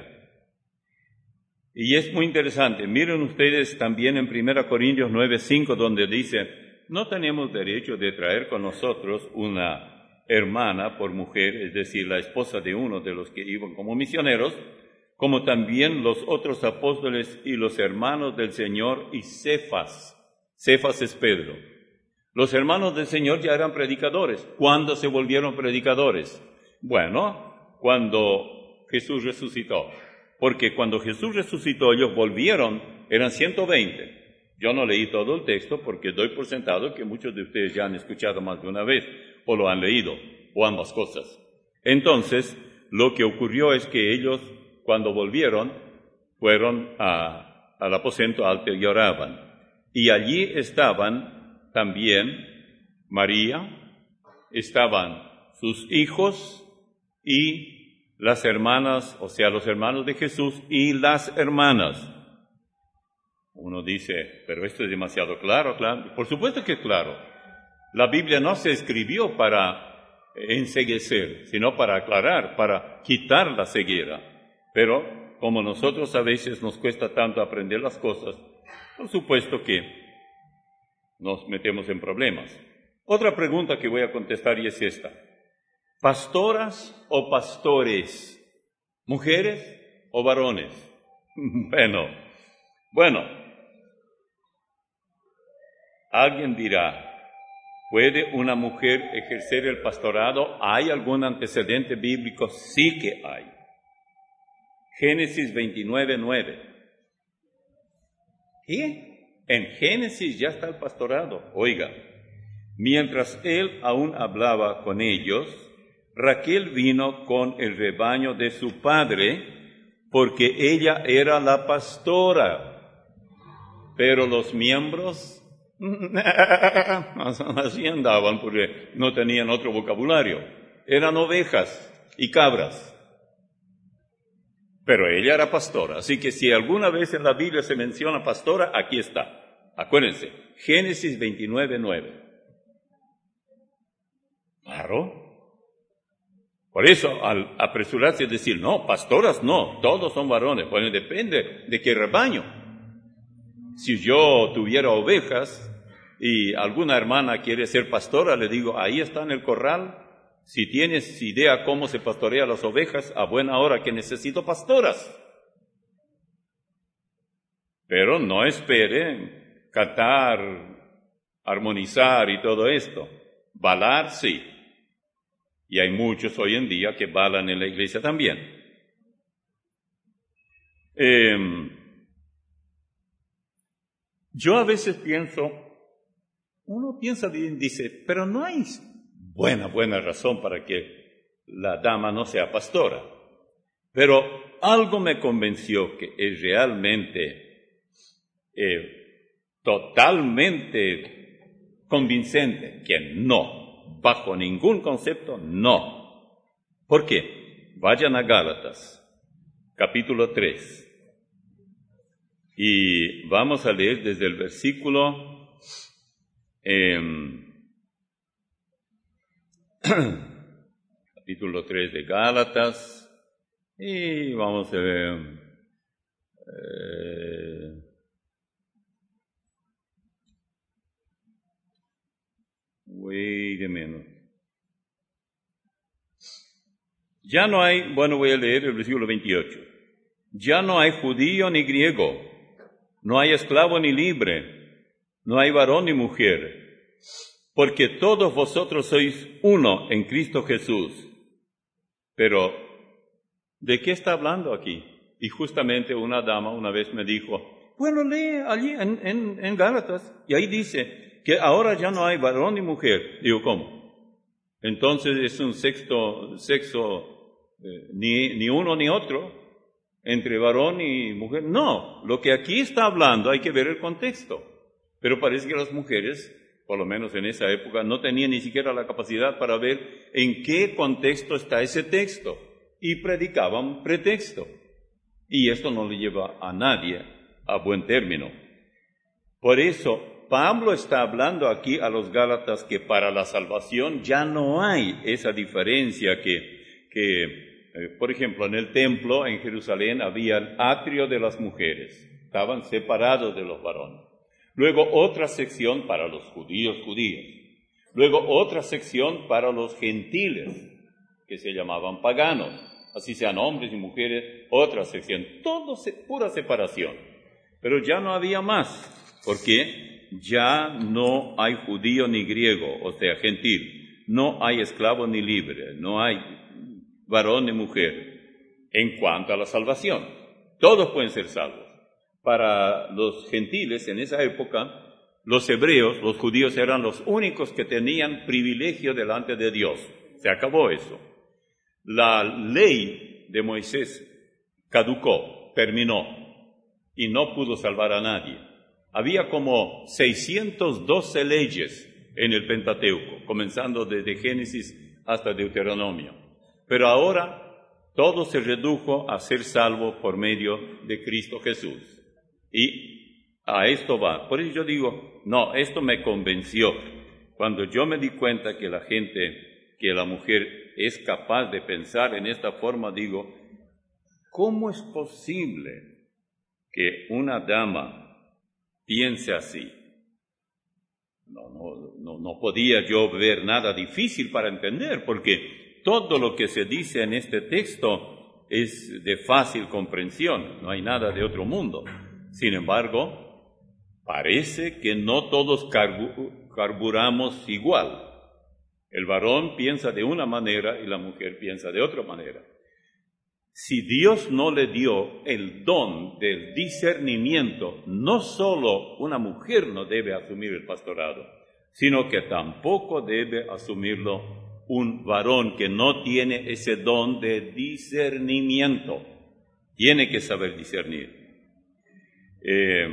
Speaker 1: Y es muy interesante. Miren ustedes también en primera Corintios nueve cinco, donde dice, no tenemos derecho de traer con nosotros una hermana por mujer, es decir, la esposa de uno de los que iban como misioneros, como también los otros apóstoles y los hermanos del Señor y Cefas. Cefas es Pedro. Los hermanos del Señor ya eran predicadores. ¿Cuándo se volvieron predicadores? Bueno, cuando Jesús resucitó. Porque cuando Jesús resucitó, ellos volvieron, eran ciento veinte. Yo no leí todo el texto porque doy por sentado que muchos de ustedes ya han escuchado más de una vez, o lo han leído, o ambas cosas. Entonces, lo que ocurrió es que ellos, cuando volvieron, fueron a, al aposento alto y oraban. Y allí estaban también María, estaban sus hijos, y las hermanas, o sea, los hermanos de Jesús y las hermanas. Uno dice, pero esto es demasiado claro, claro. Por supuesto que es claro. La Biblia no se escribió para enceguecer, sino para aclarar, para quitar la ceguera. Pero como nosotros a veces nos cuesta tanto aprender las cosas, por supuesto que nos metemos en problemas. Otra pregunta que voy a contestar y es esta. ¿Pastoras o pastores? ¿Mujeres o varones? Bueno, bueno. Alguien dirá, ¿puede una mujer ejercer el pastorado? ¿Hay algún antecedente bíblico? Sí que hay. Génesis veintinueve, nueve. ¿Qué? En Génesis ya está el pastorado. Oiga, mientras él aún hablaba con ellos, Raquel vino con el rebaño de su padre, porque ella era la pastora. Pero los miembros, así andaban, porque no tenían otro vocabulario. Eran ovejas y cabras. Pero ella era pastora, así que si alguna vez en la Biblia se menciona pastora, aquí está. Acuérdense, Génesis veintinueve, nueve. Claro. Por eso, al apresurarse a decir, no, pastoras no, todos son varones. Bueno, depende de qué rebaño. Si yo tuviera ovejas y alguna hermana quiere ser pastora, le digo, ahí está en el corral. Si tienes idea cómo se pastorea las ovejas, a buena hora que necesito pastoras. Pero no espere cantar, armonizar y todo esto. Balar, sí. Y hay muchos hoy en día que balan en la iglesia también. Eh, yo a veces pienso, uno piensa y dice, pero no hay buena, buena razón para que la dama no sea pastora. Pero algo me convenció que es realmente eh, totalmente convincente, que no, bajo ningún concepto, no. ¿Por qué? Vayan a Gálatas, capítulo tres, y vamos a leer desde el versículo eh, capítulo tres de Gálatas, y vamos a ver, eh, wait a minute. Ya no hay, bueno, voy a leer el versículo veintiocho. Ya no hay judío ni griego, no hay esclavo ni libre, no hay varón ni mujer, porque todos vosotros sois uno en Cristo Jesús. Pero, ¿de qué está hablando aquí? Y justamente una dama una vez me dijo, bueno, lee allí en, en, en Gálatas, y ahí dice que ahora ya no hay varón ni mujer. Digo, ¿cómo? Entonces es un sexto, sexo, eh, ni, ni uno ni otro, entre varón y mujer. No, lo que aquí está hablando hay que ver el contexto. Pero parece que las mujeres, por lo menos en esa época, no tenían ni siquiera la capacidad para ver en qué contexto está ese texto. Y predicaban pretexto. Y esto no le lleva a nadie a buen término. Por eso, Pablo está hablando aquí a los Gálatas que para la salvación ya no hay esa diferencia que, que eh, por ejemplo, en el templo en Jerusalén había el atrio de las mujeres. Estaban separados de los varones. Luego otra sección para los judíos judíos. Luego otra sección para los gentiles, que se llamaban paganos, así sean hombres y mujeres, otra sección, todo se, pura separación. Pero ya no había más, porque ya no hay judío ni griego, o sea, gentil, no hay esclavo ni libre, no hay varón ni mujer, en cuanto a la salvación. Todos pueden ser salvos. Para los gentiles en esa época, los hebreos, los judíos eran los únicos que tenían privilegio delante de Dios. Se acabó eso. La ley de Moisés caducó, terminó, y no pudo salvar a nadie. Había como seiscientas doce leyes en el Pentateuco, comenzando desde Génesis hasta Deuteronomio. Pero ahora todo se redujo a ser salvo por medio de Cristo Jesús. Y a esto va. Por eso yo digo, no, esto me convenció. Cuando yo me di cuenta que la gente, que la mujer es capaz de pensar en esta forma, digo, ¿cómo es posible que una dama piense así? No, no, no, no podía yo ver nada difícil para entender, porque todo lo que se dice en este texto es de fácil comprensión, no hay nada de otro mundo. Sin embargo, parece que no todos carbu- carburamos igual. El varón piensa de una manera y la mujer piensa de otra manera. Si Dios no le dio el don del discernimiento, no solo una mujer no debe asumir el pastorado, sino que tampoco debe asumirlo un varón que no tiene ese don de discernimiento. Tiene que saber discernir. Eh,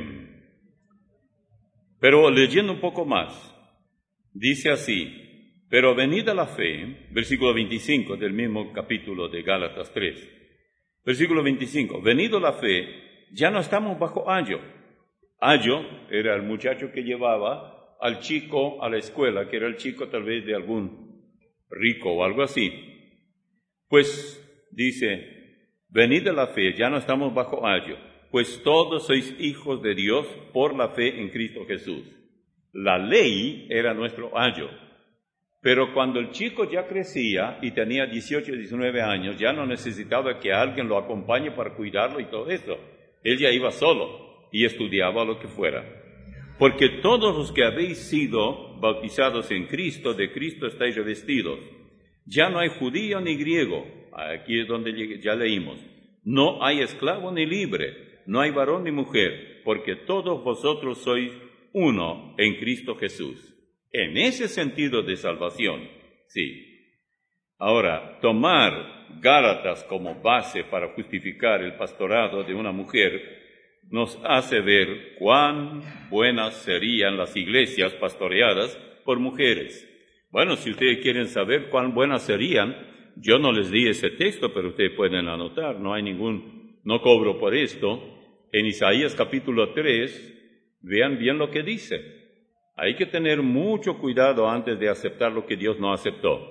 Speaker 1: pero leyendo un poco más, dice así, pero venida la fe, versículo veinticinco del mismo capítulo de Gálatas tres, versículo veinticinco, venido la fe, ya no estamos bajo ayo. Ayo era el muchacho que llevaba al chico a la escuela, que era el chico tal vez de algún rico o algo así. Pues dice, venida la fe, ya no estamos bajo ayo, pues todos sois hijos de Dios por la fe en Cristo Jesús. La ley era nuestro ayo, pero cuando el chico ya crecía y tenía dieciocho, diecinueve años, ya no necesitaba que alguien lo acompañe para cuidarlo y todo eso. Él ya iba solo y estudiaba lo que fuera. Porque todos los que habéis sido bautizados en Cristo, de Cristo estáis revestidos. Ya no hay judío ni griego, aquí es donde ya leímos. No hay esclavo ni libre, no hay varón ni mujer, porque todos vosotros sois uno en Cristo Jesús. En ese sentido de salvación, sí. Ahora, tomar Gálatas como base para justificar el pastorado de una mujer nos hace ver cuán buenas serían las iglesias pastoreadas por mujeres. Bueno, si ustedes quieren saber cuán buenas serían, yo no les di ese texto, pero ustedes pueden anotar, no hay ningún, no cobro por esto. En Isaías capítulo tres, vean bien lo que dice. Hay que tener mucho cuidado antes de aceptar lo que Dios no aceptó.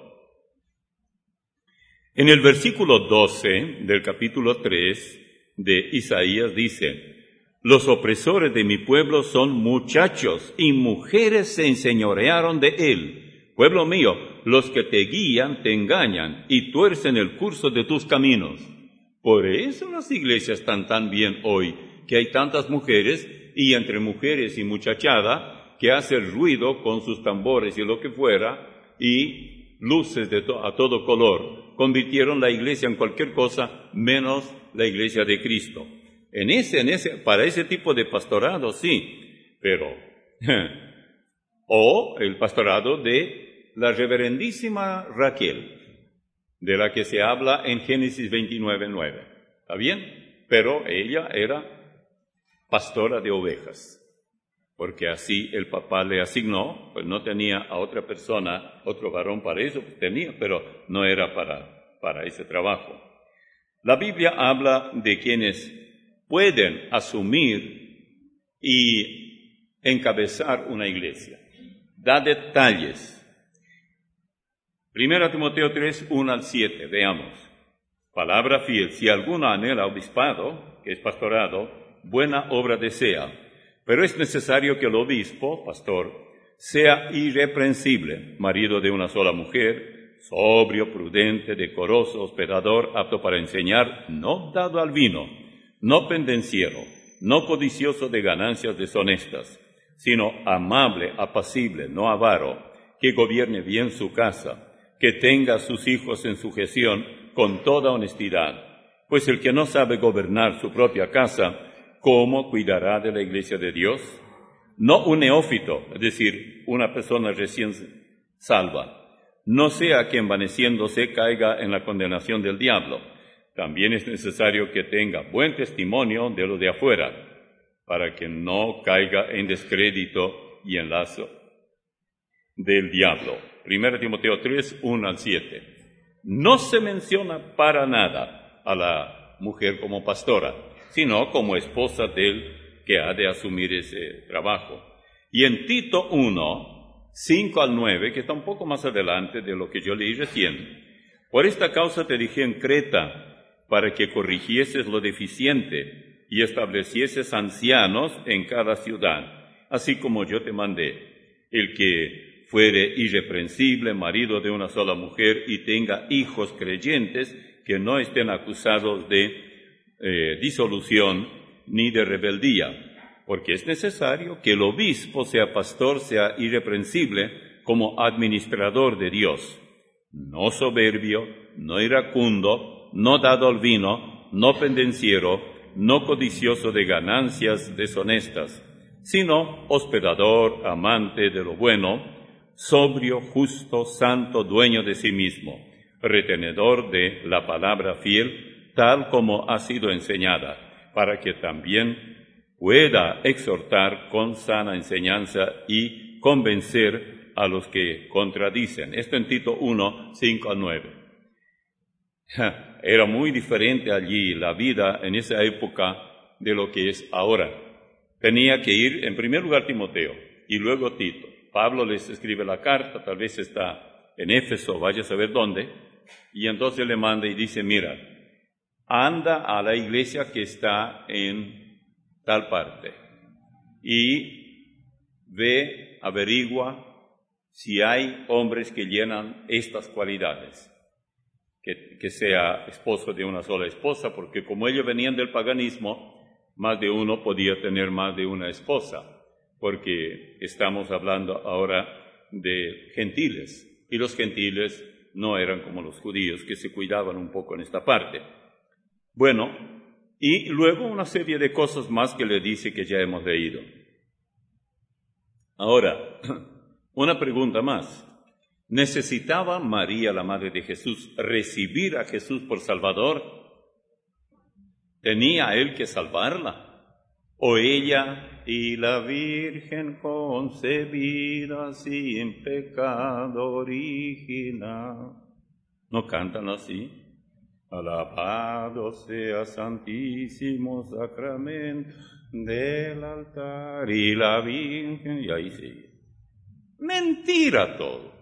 Speaker 1: En el versículo doce del capítulo tres de Isaías dice: los opresores de mi pueblo son muchachos y mujeres se enseñorearon de él. Pueblo mío, los que te guían te engañan y tuercen el curso de tus caminos. Por eso las iglesias están tan bien hoy, que hay tantas mujeres, y entre mujeres y muchachada, que hacen ruido con sus tambores y lo que fuera, y luces de to- a todo color. Convirtieron la iglesia en cualquier cosa menos la iglesia de Cristo. En ese, en ese, para ese tipo de pastorado, sí, pero, o el pastorado de la reverendísima Raquel, de la que se habla en Génesis veintinueve nueve, ¿está bien? Pero ella era pastora de ovejas, porque así el papá le asignó, pues no tenía a otra persona, otro varón para eso, pues tenía, pero no era para, para ese trabajo. La Biblia habla de quienes pueden asumir y encabezar una iglesia. Da detalles. Primera Timoteo tres, uno al siete, veamos. Palabra fiel, si alguno anhela obispado, que es pastorado, buena obra desea, pero es necesario que el obispo, pastor, sea irreprensible, marido de una sola mujer, sobrio, prudente, decoroso, hospedador, apto para enseñar, no dado al vino, no pendenciero, no codicioso de ganancias deshonestas, sino amable, apacible, no avaro, que gobierne bien su casa, que tenga a sus hijos en sujeción con toda honestidad. Pues el que no sabe gobernar su propia casa, ¿cómo cuidará de la iglesia de Dios? No un neófito, es decir, una persona recién salva, no sea que envaneciéndose caiga en la condenación del diablo. También es necesario que tenga buen testimonio de los de afuera, para que no caiga en descrédito y en lazo del diablo. Primera Timoteo tres, uno al siete. No se menciona para nada a la mujer como pastora, sino como esposa del que ha de asumir ese trabajo. Y en Tito uno, cinco al nueve, que está un poco más adelante de lo que yo leí recién, por esta causa te dejé en Creta, para que corrigieses lo deficiente y establecieses ancianos en cada ciudad, así como yo te mandé. El que fuere irreprensible, marido de una sola mujer, y tenga hijos creyentes que no estén acusados de eh, disolución ni de rebeldía, porque es necesario que el obispo, sea pastor, sea irreprensible como administrador de Dios, no soberbio, no iracundo, no dado al vino, no pendenciero, no codicioso de ganancias deshonestas, sino hospedador, amante de lo bueno, sobrio, justo, santo, dueño de sí mismo, retenedor de la palabra fiel, tal como ha sido enseñada, para que también pueda exhortar con sana enseñanza y convencer a los que contradicen. Esto en Tito uno, cinco a nueve. Era muy diferente allí la vida en esa época de lo que es ahora. Tenía que ir en primer lugar Timoteo y luego Tito. Pablo les escribe la carta, tal vez está en Éfeso, vaya a saber dónde, y entonces le manda y dice, mira, anda a la iglesia que está en tal parte. Y ve, averigua si hay hombres que llenan estas cualidades. Que, que sea esposo de una sola esposa, porque como ellos venían del paganismo, más de uno podía tener más de una esposa, porque estamos hablando ahora de gentiles, y los gentiles no eran como los judíos, que se cuidaban un poco en esta parte. Bueno, y luego una serie de cosas más que le dice que ya hemos leído. Ahora, una pregunta más. ¿Necesitaba María, la madre de Jesús, recibir a Jesús por Salvador? ¿Tenía él que salvarla? ¿O ella y la Virgen concebida sin pecado original? ¿No cantan así? Alabado sea Santísimo Sacramento del altar y la Virgen, y ahí sigue. Mentira todo.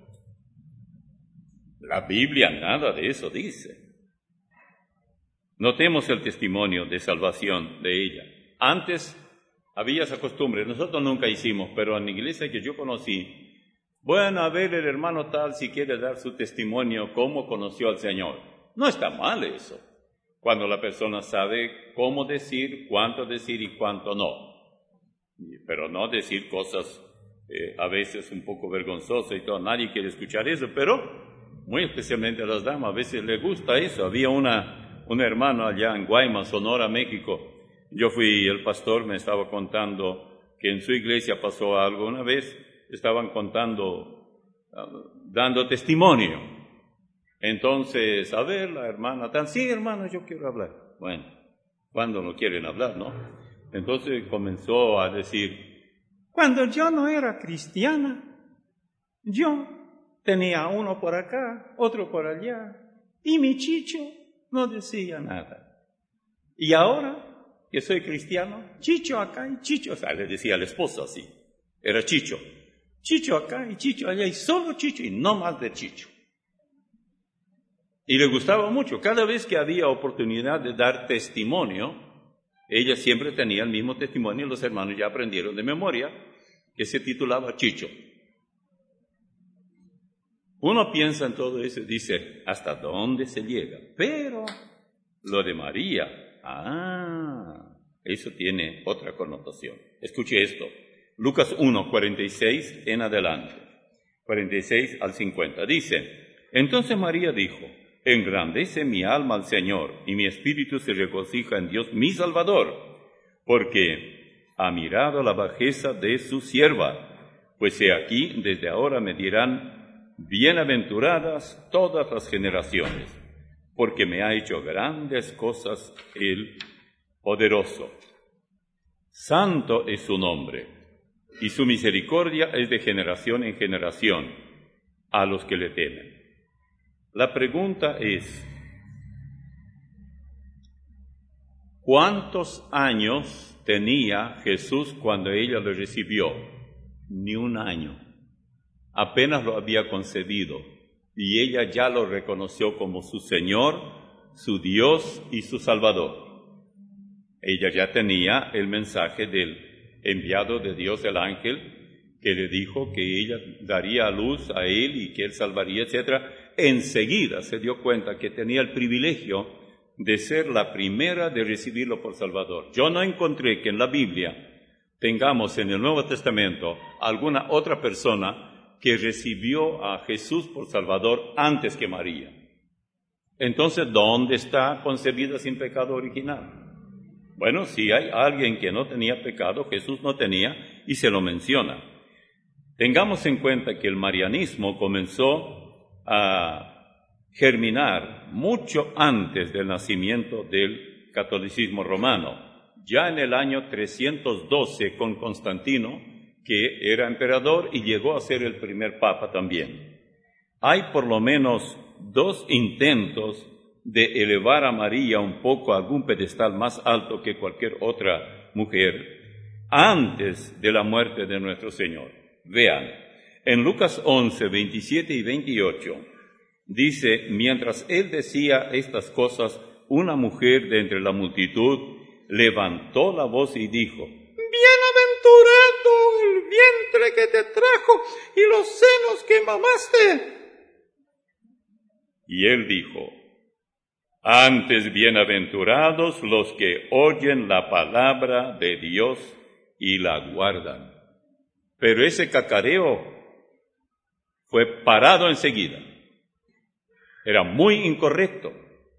Speaker 1: La Biblia nada de eso dice. Notemos el testimonio de salvación de ella. Antes había esa costumbre, nosotros nunca hicimos, pero en la iglesia que yo conocí, bueno, a ver el hermano tal si quiere dar su testimonio, cómo conoció al Señor. No está mal eso, cuando la persona sabe cómo decir, cuánto decir y cuánto no. Pero no decir cosas eh, a veces un poco vergonzosas y todo, nadie quiere escuchar eso, pero muy especialmente a las damas, a veces les gusta eso. Había una, un hermano allá en Guaymas, Sonora, México. Yo fui, el pastor me estaba contando que en su iglesia pasó algo. Una vez estaban contando, uh, dando testimonio. Entonces, a ver, la hermana, tan, sí, hermano, yo quiero hablar. Bueno, cuando no quieren hablar, ¿no? Entonces comenzó a decir, cuando yo no era cristiana, yo tenía uno por acá, otro por allá, y mi chicho no decía nada. Y ahora que soy cristiano, chicho acá y chicho, o sea, le decía a la esposa así, era chicho, chicho acá y chicho allá, y solo chicho y no más de chicho. Y le gustaba mucho, cada vez que había oportunidad de dar testimonio, ella siempre tenía el mismo testimonio, los hermanos ya aprendieron de memoria, que se titulaba Chicho. Uno piensa en todo eso y dice, ¿hasta dónde se llega? Pero lo de María, ah, eso tiene otra connotación. Escuche esto, Lucas uno, cuarenta y seis en adelante, cuarenta y seis al cincuenta, dice, entonces María dijo, engrandece mi alma al Señor, y mi espíritu se regocija en Dios mi Salvador, porque ha mirado la bajeza de su sierva, pues he aquí, desde ahora me dirán, bienaventuradas todas las generaciones, porque me ha hecho grandes cosas el poderoso. Santo es su nombre, y su misericordia es de generación en generación a los que le temen. La pregunta es, ¿cuántos años tenía Jesús cuando ella lo recibió? Ni un año. Apenas lo había concebido y ella ya lo reconoció como su Señor, su Dios y su Salvador. Ella ya tenía el mensaje del enviado de Dios, el ángel, que le dijo que ella daría a luz a él y que él salvaría, etcétera. Enseguida se dio cuenta que tenía el privilegio de ser la primera de recibirlo por Salvador. Yo no encontré que en la Biblia tengamos en el Nuevo Testamento alguna otra persona que recibió a Jesús por Salvador antes que María. Entonces, ¿dónde está concebida sin pecado original? Bueno, si hay alguien que no tenía pecado, Jesús no tenía, y se lo menciona. Tengamos en cuenta que el marianismo comenzó a germinar mucho antes del nacimiento del catolicismo romano, ya en el año trescientos doce con Constantino, que era emperador y llegó a ser el primer papa también. Hay por lo menos dos intentos de elevar a María un poco a algún pedestal más alto que cualquier otra mujer antes de la muerte de nuestro Señor. Vean, en Lucas once, veintisiete y veintiocho, dice, mientras él decía estas cosas, una mujer de entre la multitud levantó la voz y dijo:
Speaker 2: Bienaventurado el vientre que te trajo y los senos que mamaste.
Speaker 1: Y él dijo: Antes bienaventurados los que oyen la palabra de Dios y la guardan. Pero ese cacareo fue parado enseguida. Era muy incorrecto.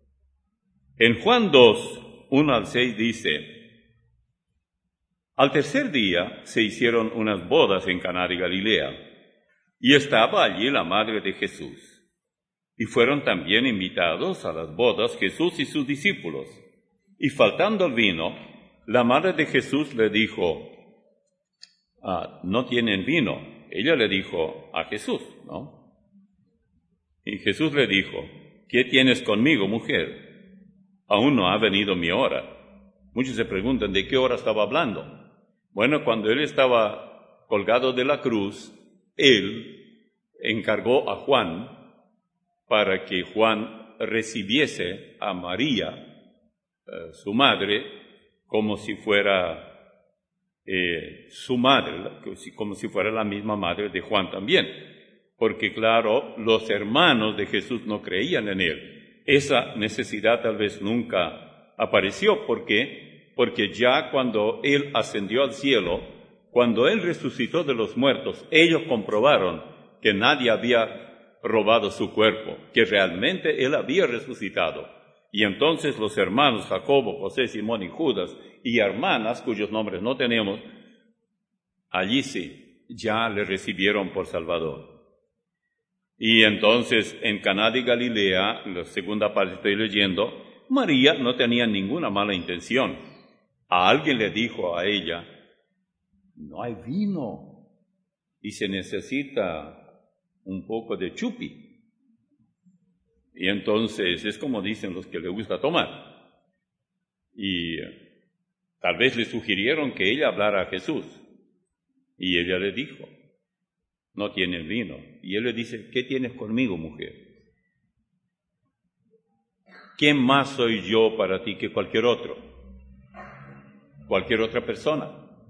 Speaker 1: En Juan dos, uno al seis dice: Al tercer día se hicieron unas bodas en Caná de Galilea, y estaba allí la madre de Jesús. Y fueron también invitados a las bodas Jesús y sus discípulos. Y faltando el vino, la madre de Jesús le dijo: ah, no tienen vino. Ella le dijo a Jesús, ¿no? Y Jesús le dijo: ¿qué tienes conmigo, mujer? Aún no ha venido mi hora. Muchos se preguntan de qué hora estaba hablando. Bueno, cuando él estaba colgado de la cruz, él encargó a Juan para que Juan recibiese a María, eh, su madre, como si fuera eh, su madre, como si fuera la misma madre de Juan también. Porque claro, los hermanos de Jesús no creían en él. Esa necesidad tal vez nunca apareció. ¿Por qué? Porque ya cuando él ascendió al cielo, cuando él resucitó de los muertos, ellos comprobaron que nadie había robado su cuerpo, que realmente él había resucitado. Y entonces los hermanos Jacobo, José, Simón y Judas, y hermanas cuyos nombres no tenemos, allí sí, ya le recibieron por Salvador. Y entonces en Caná de Galilea, la segunda parte estoy leyendo, María no tenía ninguna mala intención. A alguien le dijo a ella: no hay vino y se necesita un poco de chupi. Y entonces es como dicen los que le gusta tomar. Y tal vez le sugirieron que ella hablara a Jesús. Y ella le dijo: no tienen vino. Y él le dice: ¿qué tienes conmigo, mujer? ¿Quién más soy yo para ti que cualquier otro? Cualquier otra persona.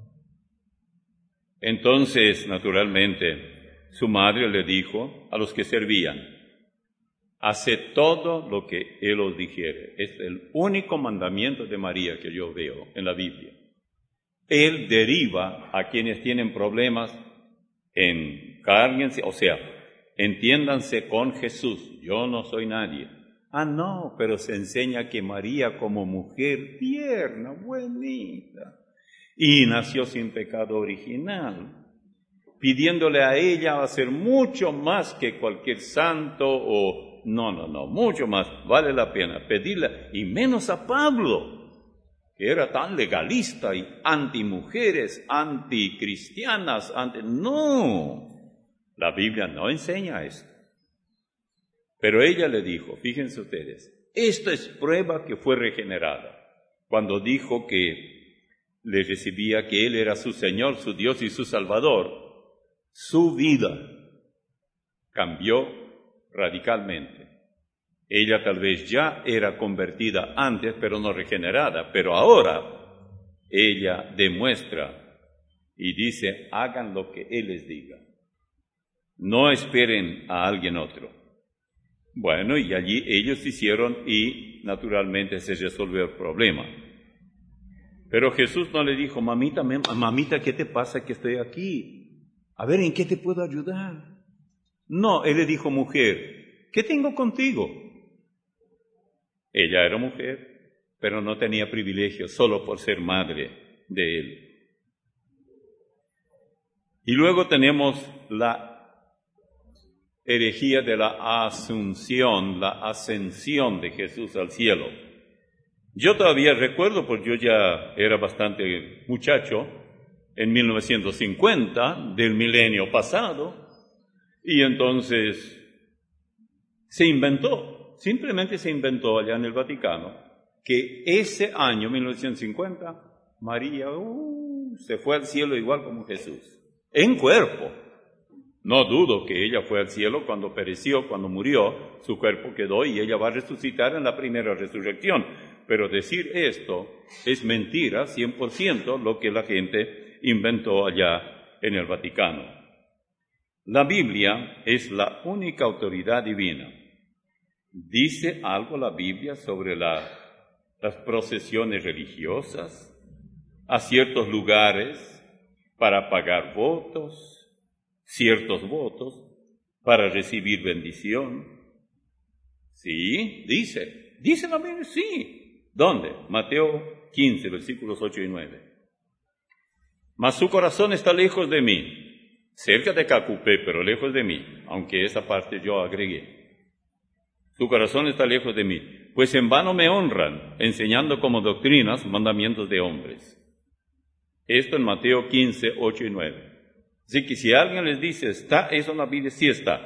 Speaker 1: Entonces, naturalmente, su madre le dijo a los que servían: haced todo lo que él os dijere. Es el único mandamiento de María que yo veo en la Biblia. Él deriva a quienes tienen problemas, encárguense, o sea, entiéndanse con Jesús. Yo no soy nadie. Ah, no, pero se enseña que María como mujer tierna, buenita, y nació sin pecado original, pidiéndole a ella hacer mucho más que cualquier santo o... No, no, no, mucho más. Vale la pena pedirle, y menos a Pablo, que era tan legalista y antimujeres, anticristianas, anti... No, la Biblia no enseña esto. Pero ella le dijo, fíjense ustedes, esta es prueba que fue regenerada, cuando dijo que le recibía que Él era su Señor, su Dios y su Salvador. Su vida cambió radicalmente. Ella tal vez ya era convertida antes, pero no regenerada, pero ahora ella demuestra y dice, hagan lo que Él les diga. No esperen a alguien otro. Bueno, y allí ellos hicieron y naturalmente se resolvió el problema. Pero Jesús no le dijo, mamita, mamita, ¿qué te pasa que estoy aquí? A ver, ¿en qué te puedo ayudar? No, Él le dijo, mujer, ¿qué tengo contigo? Ella era mujer, pero no tenía privilegio solo por ser madre de Él. Y luego tenemos la herejía de la asunción, la ascensión de Jesús al cielo. Yo todavía recuerdo, porque yo ya era bastante muchacho, en mil novecientos cincuenta, del milenio pasado, y entonces se inventó, simplemente se inventó allá en el Vaticano, que ese año, mil novecientos cincuenta, María uh, se fue al cielo igual como Jesús, en cuerpo. No dudo que ella fue al cielo cuando pereció, cuando murió, su cuerpo quedó y ella va a resucitar en la primera resurrección. pero decir esto es mentira cien por ciento lo que la gente inventó allá en el Vaticano. La Biblia es la única autoridad divina. ¿Dice algo la Biblia sobre la, las procesiones religiosas a ciertos lugares para pagar votos, ciertos votos, para recibir bendición? Sí, dice. Dice la Biblia, sí. ¿Dónde? Mateo quince, versículos ocho y nueve. Mas su corazón está lejos de mí, cerca de Cacupé, pero lejos de mí, aunque esa parte yo agregué. Su corazón está lejos de mí, pues en vano me honran, enseñando como doctrinas mandamientos de hombres. Esto en Mateo quince, ocho y nueve. Así que si alguien les dice, ¿está eso en la Biblia? Sí está.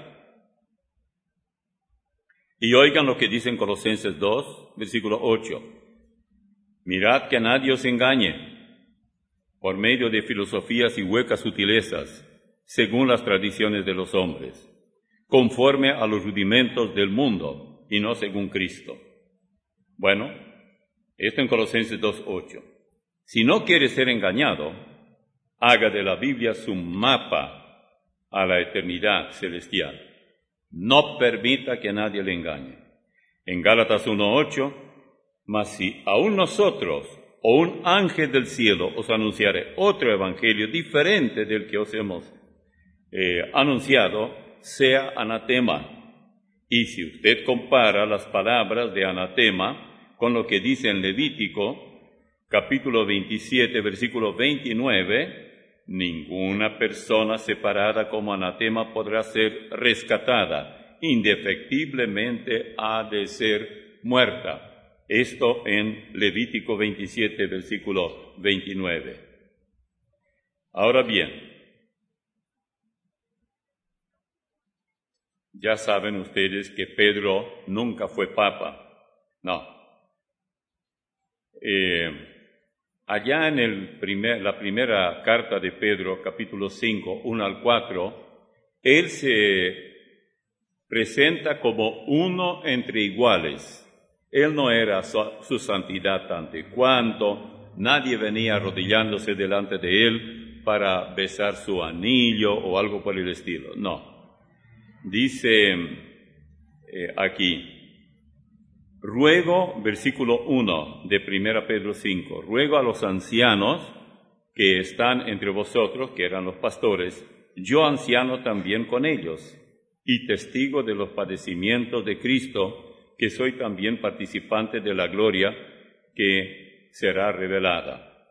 Speaker 1: Y oigan lo que dice en Colosenses dos, versículo ocho. Mirad que a nadie os engañe por medio de filosofías y huecas sutilezas, según las tradiciones de los hombres, conforme a los rudimentos del mundo y no según Cristo. Bueno, esto en Colosenses dos, ocho. Si no quiere ser engañado, haga de la Biblia su mapa a la eternidad celestial. No permita que nadie le engañe. En Gálatas uno, ocho, mas si aún nosotros o un ángel del cielo os anunciare otro evangelio diferente del que os hemos eh, anunciado, sea anatema. Y si usted compara las palabras de anatema con lo que dice en Levítico, capítulo veintisiete, versículo veintinueve, ninguna persona separada como anatema podrá ser rescatada, indefectiblemente ha de ser muerta. Esto en Levítico veintisiete, versículo veintinueve. Ahora bien, ya saben ustedes que Pedro nunca fue papa. No. Eh, Allá en el primer, la primera carta de Pedro, capítulo cinco, uno al cuatro, él se presenta como uno entre iguales. Él no era su, su santidad ante cuanto, nadie venía arrodillándose delante de él para besar su anillo o algo por el estilo. No. Dice eh, aquí, ruego, versículo uno de primera Pedro cinco, ruego a los ancianos que están entre vosotros, que eran los pastores, yo anciano también con ellos, y testigo de los padecimientos de Cristo, que soy también participante de la gloria que será revelada.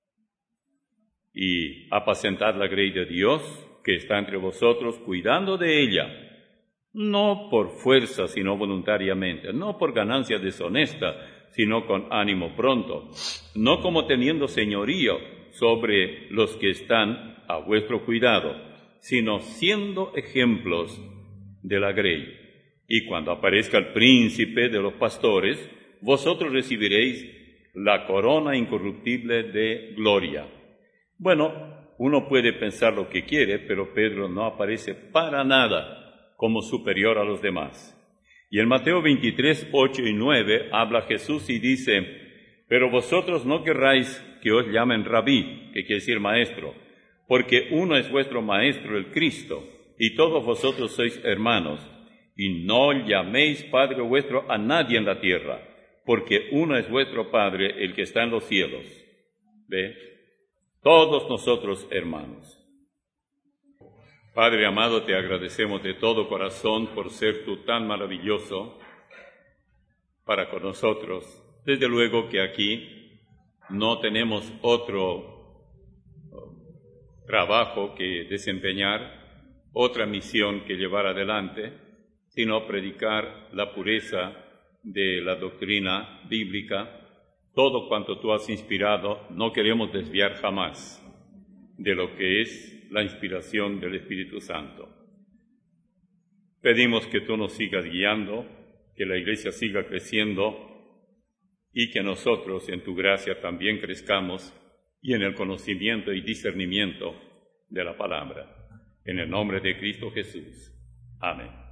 Speaker 1: Y apacentad la grey de Dios, que está entre vosotros, cuidando de ella, no por fuerza, sino voluntariamente, no por ganancia deshonesta, sino con ánimo pronto, no como teniendo señorío sobre los que están a vuestro cuidado, sino siendo ejemplos de la grey. Y cuando aparezca el príncipe de los pastores, vosotros recibiréis la corona incorruptible de gloria. Bueno, uno puede pensar lo que quiere, pero Pedro no aparece para nada como superior a los demás. Y en Mateo veintitrés, ocho y nueve habla Jesús y dice, pero vosotros no querráis que os llamen rabí, que quiere decir maestro, porque uno es vuestro maestro, el Cristo, y todos vosotros sois hermanos, y no llaméis Padre vuestro a nadie en la tierra, porque uno es vuestro Padre, el que está en los cielos. ¿Ve? Todos nosotros hermanos. Padre amado, te agradecemos de todo corazón por ser tú tan maravilloso para con nosotros. Desde luego que aquí no tenemos otro trabajo que desempeñar, otra misión que llevar adelante, sino predicar la pureza de la doctrina bíblica. Todo cuanto tú has inspirado, no queremos desviar jamás de lo que es la inspiración del Espíritu Santo. Pedimos que tú nos sigas guiando, que la Iglesia siga creciendo y que nosotros en tu gracia también crezcamos y en el conocimiento y discernimiento de la palabra. En el nombre de Cristo Jesús. Amén.